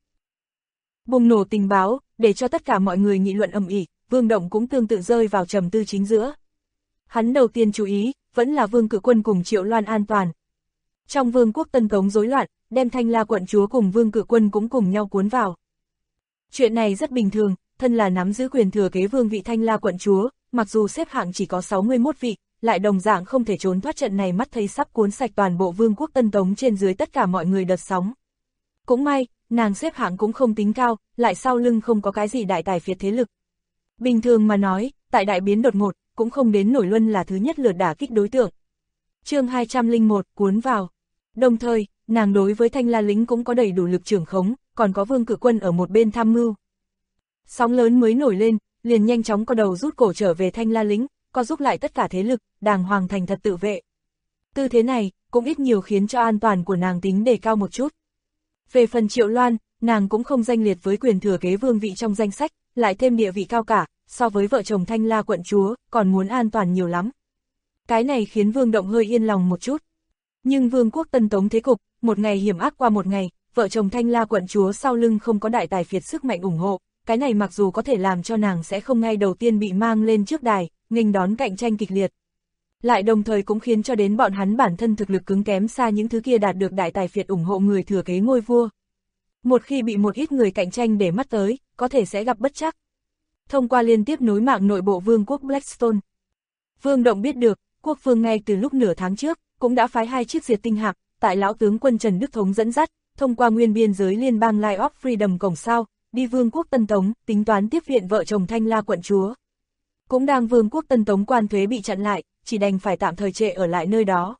Bùng nổ tình báo, để cho tất cả mọi người nghị luận ầm ĩ, Vương Động cũng tương tự rơi vào trầm tư chính giữa. Hắn đầu tiên chú ý, vẫn là Vương Cự Quân cùng Triệu Loan an toàn. Trong vương quốc Tân Tống rối loạn, đem Thanh La quận chúa cùng Vương Cự Quân cũng cùng nhau cuốn vào. Chuyện này rất bình thường, thân là nắm giữ quyền thừa kế vương vị Thanh La quận chúa, mặc dù xếp hạng chỉ có 61 vị, lại đồng dạng không thể trốn thoát trận này mắt thấy sắp cuốn sạch toàn bộ vương quốc Tân Tống trên dưới tất cả mọi người đợt sóng. Cũng may, nàng xếp hạng cũng không tính cao, lại sau lưng không có cái gì đại tài phiệt thế lực. Bình thường mà nói, tại đại biến đột ngột, cũng không đến nổi luân là thứ nhất lượt đả kích đối tượng. Chương 201, cuốn vào. Đồng thời, nàng đối với Thanh La lính cũng có đầy đủ lực trưởng khống, còn có Vương Cự Quân ở một bên tham mưu. Sóng lớn mới nổi lên, liền nhanh chóng co đầu rút cổ trở về Thanh La lính, co giúp lại tất cả thế lực, đàng hoàng thành thật tự vệ. Tư thế này, cũng ít nhiều khiến cho an toàn của nàng tính đề cao một chút. Về phần Triệu Loan, nàng cũng không danh liệt với quyền thừa kế vương vị trong danh sách, lại thêm địa vị cao cả, so với vợ chồng Thanh La quận chúa, còn muốn an toàn nhiều lắm. Cái này khiến Vương Động hơi yên lòng một chút. Nhưng vương quốc Tân Tống thế cục, một ngày hiểm ác qua một ngày, vợ chồng Thanh La quận chúa sau lưng không có đại tài phiệt sức mạnh ủng hộ, cái này mặc dù có thể làm cho nàng sẽ không ngay đầu tiên bị mang lên trước đài, nghênh đón cạnh tranh kịch liệt. Lại đồng thời cũng khiến cho đến bọn hắn bản thân thực lực cứng kém xa những thứ kia đạt được đại tài phiệt ủng hộ người thừa kế ngôi vua. Một khi bị một ít người cạnh tranh để mắt tới, có thể sẽ gặp bất trắc. Thông qua liên tiếp nối mạng nội bộ vương quốc Blackstone, Vương Động biết được, quốc vương ngay từ lúc nửa tháng trước, cũng đã phái 2 chiếc diệt tinh hạm, tại lão tướng quân Trần Đức Thống dẫn dắt, thông qua nguyên biên giới liên bang Line of Freedom cổng sao, đi vương quốc Tân Tống, tính toán tiếp viện vợ chồng Thanh La quận chúa. Cũng đang vương quốc Tân Tống quan thuế bị chặn lại, chỉ đành phải tạm thời trệ ở lại nơi đó.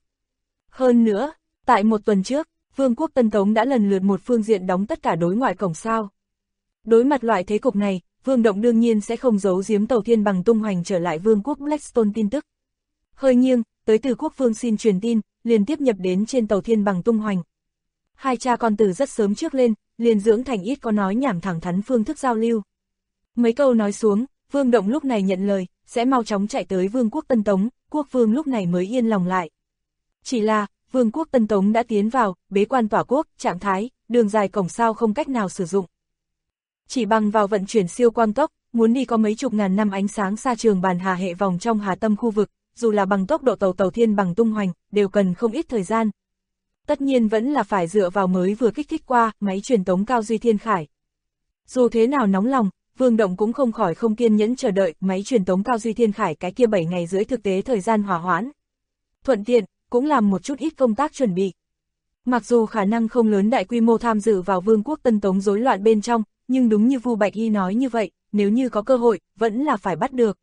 Hơn nữa, tại một tuần trước, vương quốc Tân Tống đã lần lượt một phương diện đóng tất cả đối ngoại cổng sao. Đối mặt loại thế cục này, Vương Động đương nhiên sẽ không giấu giếm Tàu Thiên Bằng tung hoành trở lại vương quốc Blackstone tin tức. Hơi nghiêng, tới từ quốc vương xin truyền tin, liền tiếp nhập đến trên Tàu Thiên Bằng tung hoành. Hai cha con từ rất sớm trước lên, liền dưỡng thành ít có nói nhảm thẳng thắn phương thức giao lưu. Mấy câu nói xuống, Vương Động lúc này nhận lời, sẽ mau chóng chạy tới vương quốc Tân Tống, quốc vương lúc này mới yên lòng lại. Chỉ là, vương quốc Tân Tống đã tiến vào, bế quan tỏa quốc, trạng thái, đường dài cổng sao không cách nào sử dụng. Chỉ bằng vào vận chuyển siêu quang tốc, muốn đi có mấy chục ngàn năm ánh sáng xa trường bàn hà hệ vòng trong hà tâm khu vực, dù là bằng tốc độ Tàu Thiên Bằng tung hoành, đều cần không ít thời gian. Tất nhiên vẫn là phải dựa vào mới vừa kích thích qua, máy truyền tống Cao Duy Thiên Khải. Dù thế nào nóng lòng, Vương Động cũng không khỏi không kiên nhẫn chờ đợi máy truyền tống Cao Duy Thiên Khải cái kia 7 ngày rưỡi thực tế thời gian hòa hoãn. Thuận tiện, cũng làm một chút ít công tác chuẩn bị. Mặc dù khả năng không lớn đại quy mô tham dự vào vương quốc Tân Tống rối loạn bên trong, nhưng đúng như Vu Bạch Y nói như vậy, nếu như có cơ hội, vẫn là phải bắt được.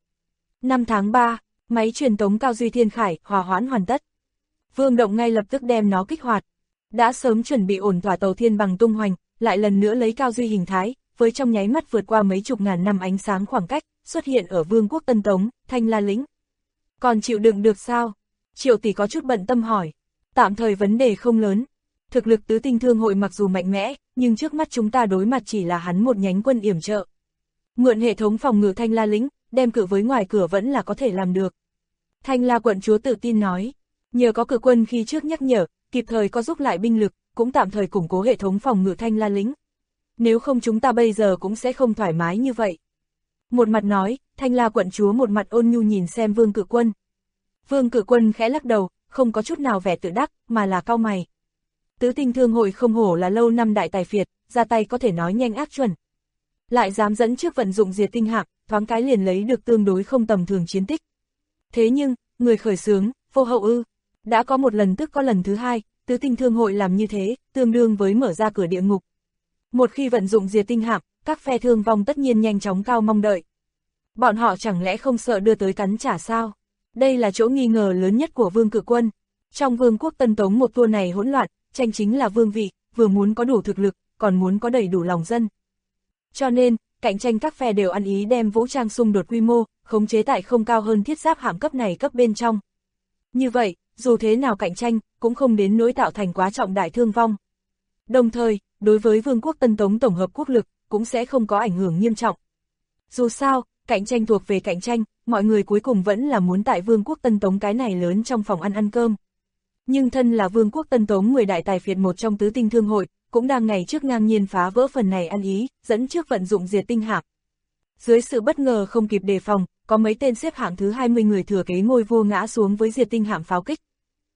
5 tháng 3, máy truyền tống Cao Duy Thiên Khải hòa hoãn hoàn tất. Vương Động ngay lập tức đem nó kích hoạt. Đã sớm chuẩn bị ổn thỏa Tàu Thiên Bằng tung hoành, lại lần nữa lấy Cao Duy hình thái, với trong nháy mắt vượt qua mấy chục ngàn năm ánh sáng khoảng cách, xuất hiện ở vương quốc Tân Tống, Thanh La lĩnh. Còn chịu đựng được sao? Triệu tỷ có chút bận tâm hỏi. Tạm thời vấn đề không lớn. Thực lực tứ tinh thương hội mặc dù mạnh mẽ, nhưng trước mắt chúng ta đối mặt chỉ là hắn một nhánh quân yểm trợ. Mượn hệ thống phòng ngự Thanh La lĩnh, đem cự với ngoài cửa vẫn là có thể làm được. Thanh La quận chúa tự tin nói, nhờ có cự quân khi trước nhắc nhở, kịp thời có giúp lại binh lực, cũng tạm thời củng cố hệ thống phòng ngự Thanh La lĩnh. Nếu không chúng ta bây giờ cũng sẽ không thoải mái như vậy. Một mặt nói, Thanh La quận chúa một mặt ôn nhu nhìn xem Vương Cự Quân. Vương Cự Quân khẽ lắc đầu, không có chút nào vẻ tự đắc, mà là cau mày. Tứ tinh thương hội không hổ là lâu năm đại tài phiệt, ra tay có thể nói nhanh ác chuẩn. Lại dám dẫn trước vận dụng diệt tinh hạm, thoáng cái liền lấy được tương đối không tầm thường chiến tích. Thế nhưng, người khởi xướng, vô hậu ư. Đã có một lần tức có lần thứ hai, tứ tinh thương hội làm như thế, tương đương với mở ra cửa địa ngục. Một khi vận dụng diệt tinh hạm, các phe thương vong tất nhiên nhanh chóng cao mong đợi. Bọn họ chẳng lẽ không sợ đưa tới cắn trả sao? Đây là chỗ nghi ngờ lớn nhất của Vương Cự Quân. Trong vương quốc Tân Tống một tour này hỗn loạn, tranh chính là vương vị, vừa muốn có đủ thực lực, còn muốn có đầy đủ lòng dân. Cho nên, cạnh tranh các phe đều ăn ý đem vũ trang xung đột quy mô, khống chế tại không cao hơn thiết giáp hạm cấp này cấp bên trong. Như vậy, dù thế nào cạnh tranh, cũng không đến nỗi tạo thành quá trọng đại thương vong. Đồng thời, đối với vương quốc Tân Tống tổng hợp quốc lực, cũng sẽ không có ảnh hưởng nghiêm trọng. Dù sao, cạnh tranh thuộc về cạnh tranh, mọi người cuối cùng vẫn là muốn tại vương quốc Tân Tống cái này lớn trong phòng ăn cơm. Nhưng thân là vương quốc Tân Tống 10 đại tài phiệt một trong tứ tinh thương hội, cũng đang ngày trước ngang nhiên phá vỡ phần này ăn ý, dẫn trước vận dụng diệt tinh hạm. Dưới sự bất ngờ không kịp đề phòng, có mấy tên xếp hạng thứ 20 người thừa kế ngôi vua ngã xuống với diệt tinh hạm pháo kích.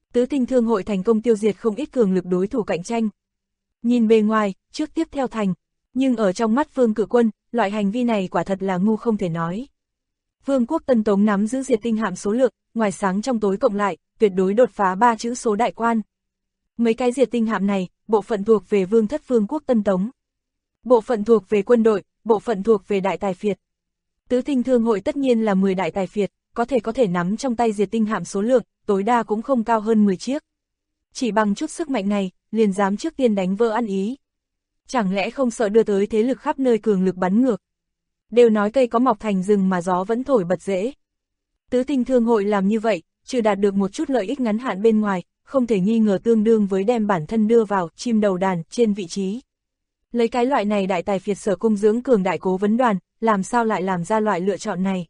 Tứ Tinh Thương Hội thành công tiêu diệt không ít cường lực đối thủ cạnh tranh. Nhìn bề ngoài, trước tiếp theo thành, nhưng ở trong mắt Vương Cự Quân, loại hành vi này quả thật là ngu không thể nói. Vương quốc Tân Tống nắm giữ diệt tinh hạm số lượng, ngoài sáng trong tối cộng lại, tuyệt đối đột phá 3 chữ số đại quan. Mấy cái diệt tinh hạm này, bộ phận thuộc về Vương thất Vương quốc Tân Tống, bộ phận thuộc về quân đội, bộ phận thuộc về đại tài phiệt. Tứ Tinh Thương Hội tất nhiên là 10 đại tài phiệt, có thể nắm trong tay diệt tinh hạm số lượng, tối đa cũng không cao hơn 10 chiếc. Chỉ bằng chút sức mạnh này, liền dám trước tiên đánh vỡ ăn ý. Chẳng lẽ không sợ đưa tới thế lực khắp nơi cường lực bắn ngược? Đều nói cây có mọc thành rừng mà gió vẫn thổi bật rễ. Tứ Tinh Thương Hội làm như vậy, trừ đạt được một chút lợi ích ngắn hạn bên ngoài, không thể nghi ngờ tương đương với đem bản thân đưa vào chim đầu đàn trên vị trí. Lấy cái loại này đại tài phiệt sở cung dưỡng cường đại cố vấn đoàn, làm sao lại làm ra loại lựa chọn này?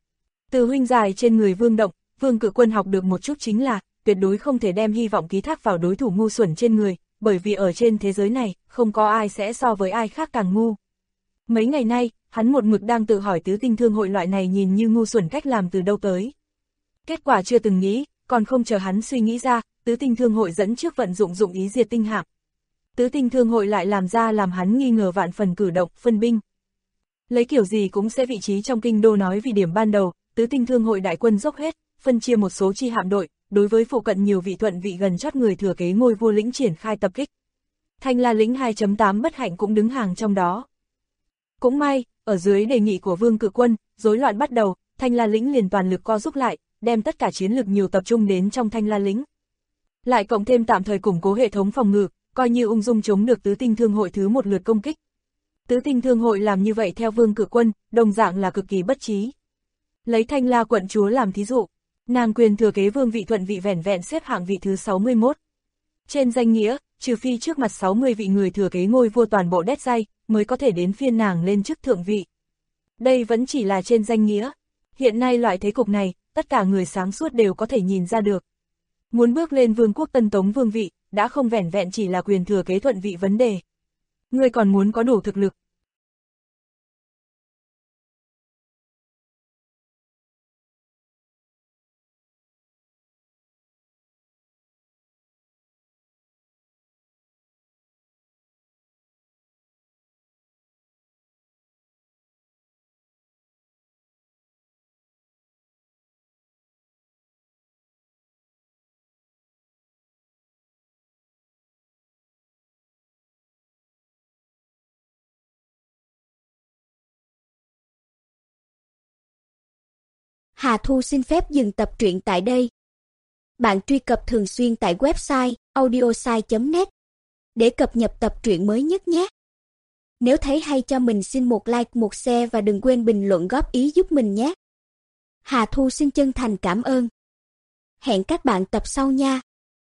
Từ huynh dài trên người Vương Động, Vương Cự Quân học được một chút chính là, tuyệt đối không thể đem hy vọng ký thác vào đối thủ ngu xuẩn trên người, bởi vì ở trên thế giới này, không có ai sẽ so với ai khác càng ngu. Mấy ngày nay, hắn một mực đang tự hỏi Tứ Tinh Thương Hội loại này nhìn như ngu xuẩn cách làm từ đâu tới. Kết quả chưa từng nghĩ, còn không chờ hắn suy nghĩ ra, Tứ Tinh Thương Hội dẫn trước vận dụng ý diệt tinh hạm. Tứ Tinh Thương Hội lại làm ra làm hắn nghi ngờ vạn phần cử động, phân binh. Lấy kiểu gì cũng sẽ vị trí trong kinh đô nói vì điểm ban đầu, Tứ Tinh Thương Hội đại quân dốc hết, phân chia một số chi hạm đội, đối với phụ cận nhiều vị thuận vị gần chót người thừa kế ngôi vua lĩnh triển khai tập kích. Thanh La lĩnh 2.8 bất hạnh cũng đứng hàng trong đó. Cũng may, ở dưới đề nghị của Vương Cự Quân, rối loạn bắt đầu, Thanh La lĩnh liền toàn lực co giúp lại, đem tất cả chiến lực nhiều tập trung đến trong Thanh La lĩnh. Lại cộng thêm tạm thời củng cố hệ thống phòng ngự, coi như ung dung chống được Tứ Tinh Thương Hội thứ một lượt công kích. Tứ Tinh Thương Hội làm như vậy theo Vương Cự Quân, đồng dạng là cực kỳ bất trí. Lấy Thanh La quận chúa làm thí dụ, nàng quyền thừa kế vương vị thuận vị vẻn vẹn xếp hạng vị thứ 61. Trên danh nghĩa, trừ phi trước mặt 60 vị người thừa kế ngôi vua toàn bộ đét dây, mới có thể đến phiên nàng lên chức thượng vị. Đây vẫn chỉ là trên danh nghĩa. Hiện nay loại thế cục này, tất cả người sáng suốt đều có thể nhìn ra được. Muốn bước lên vương quốc Tân Tống vương vị, đã không vẻn vẹn chỉ là quyền thừa kế thuận vị vấn đề. Người còn muốn có đủ thực lực. Hà Thu xin phép dừng tập truyện tại đây. Bạn truy cập thường xuyên tại website audiosai.net để cập nhật tập truyện mới nhất nhé. Nếu thấy hay cho mình xin một like, một share và đừng quên bình luận góp ý giúp mình nhé. Hà Thu xin chân thành cảm ơn. Hẹn các bạn tập sau nha.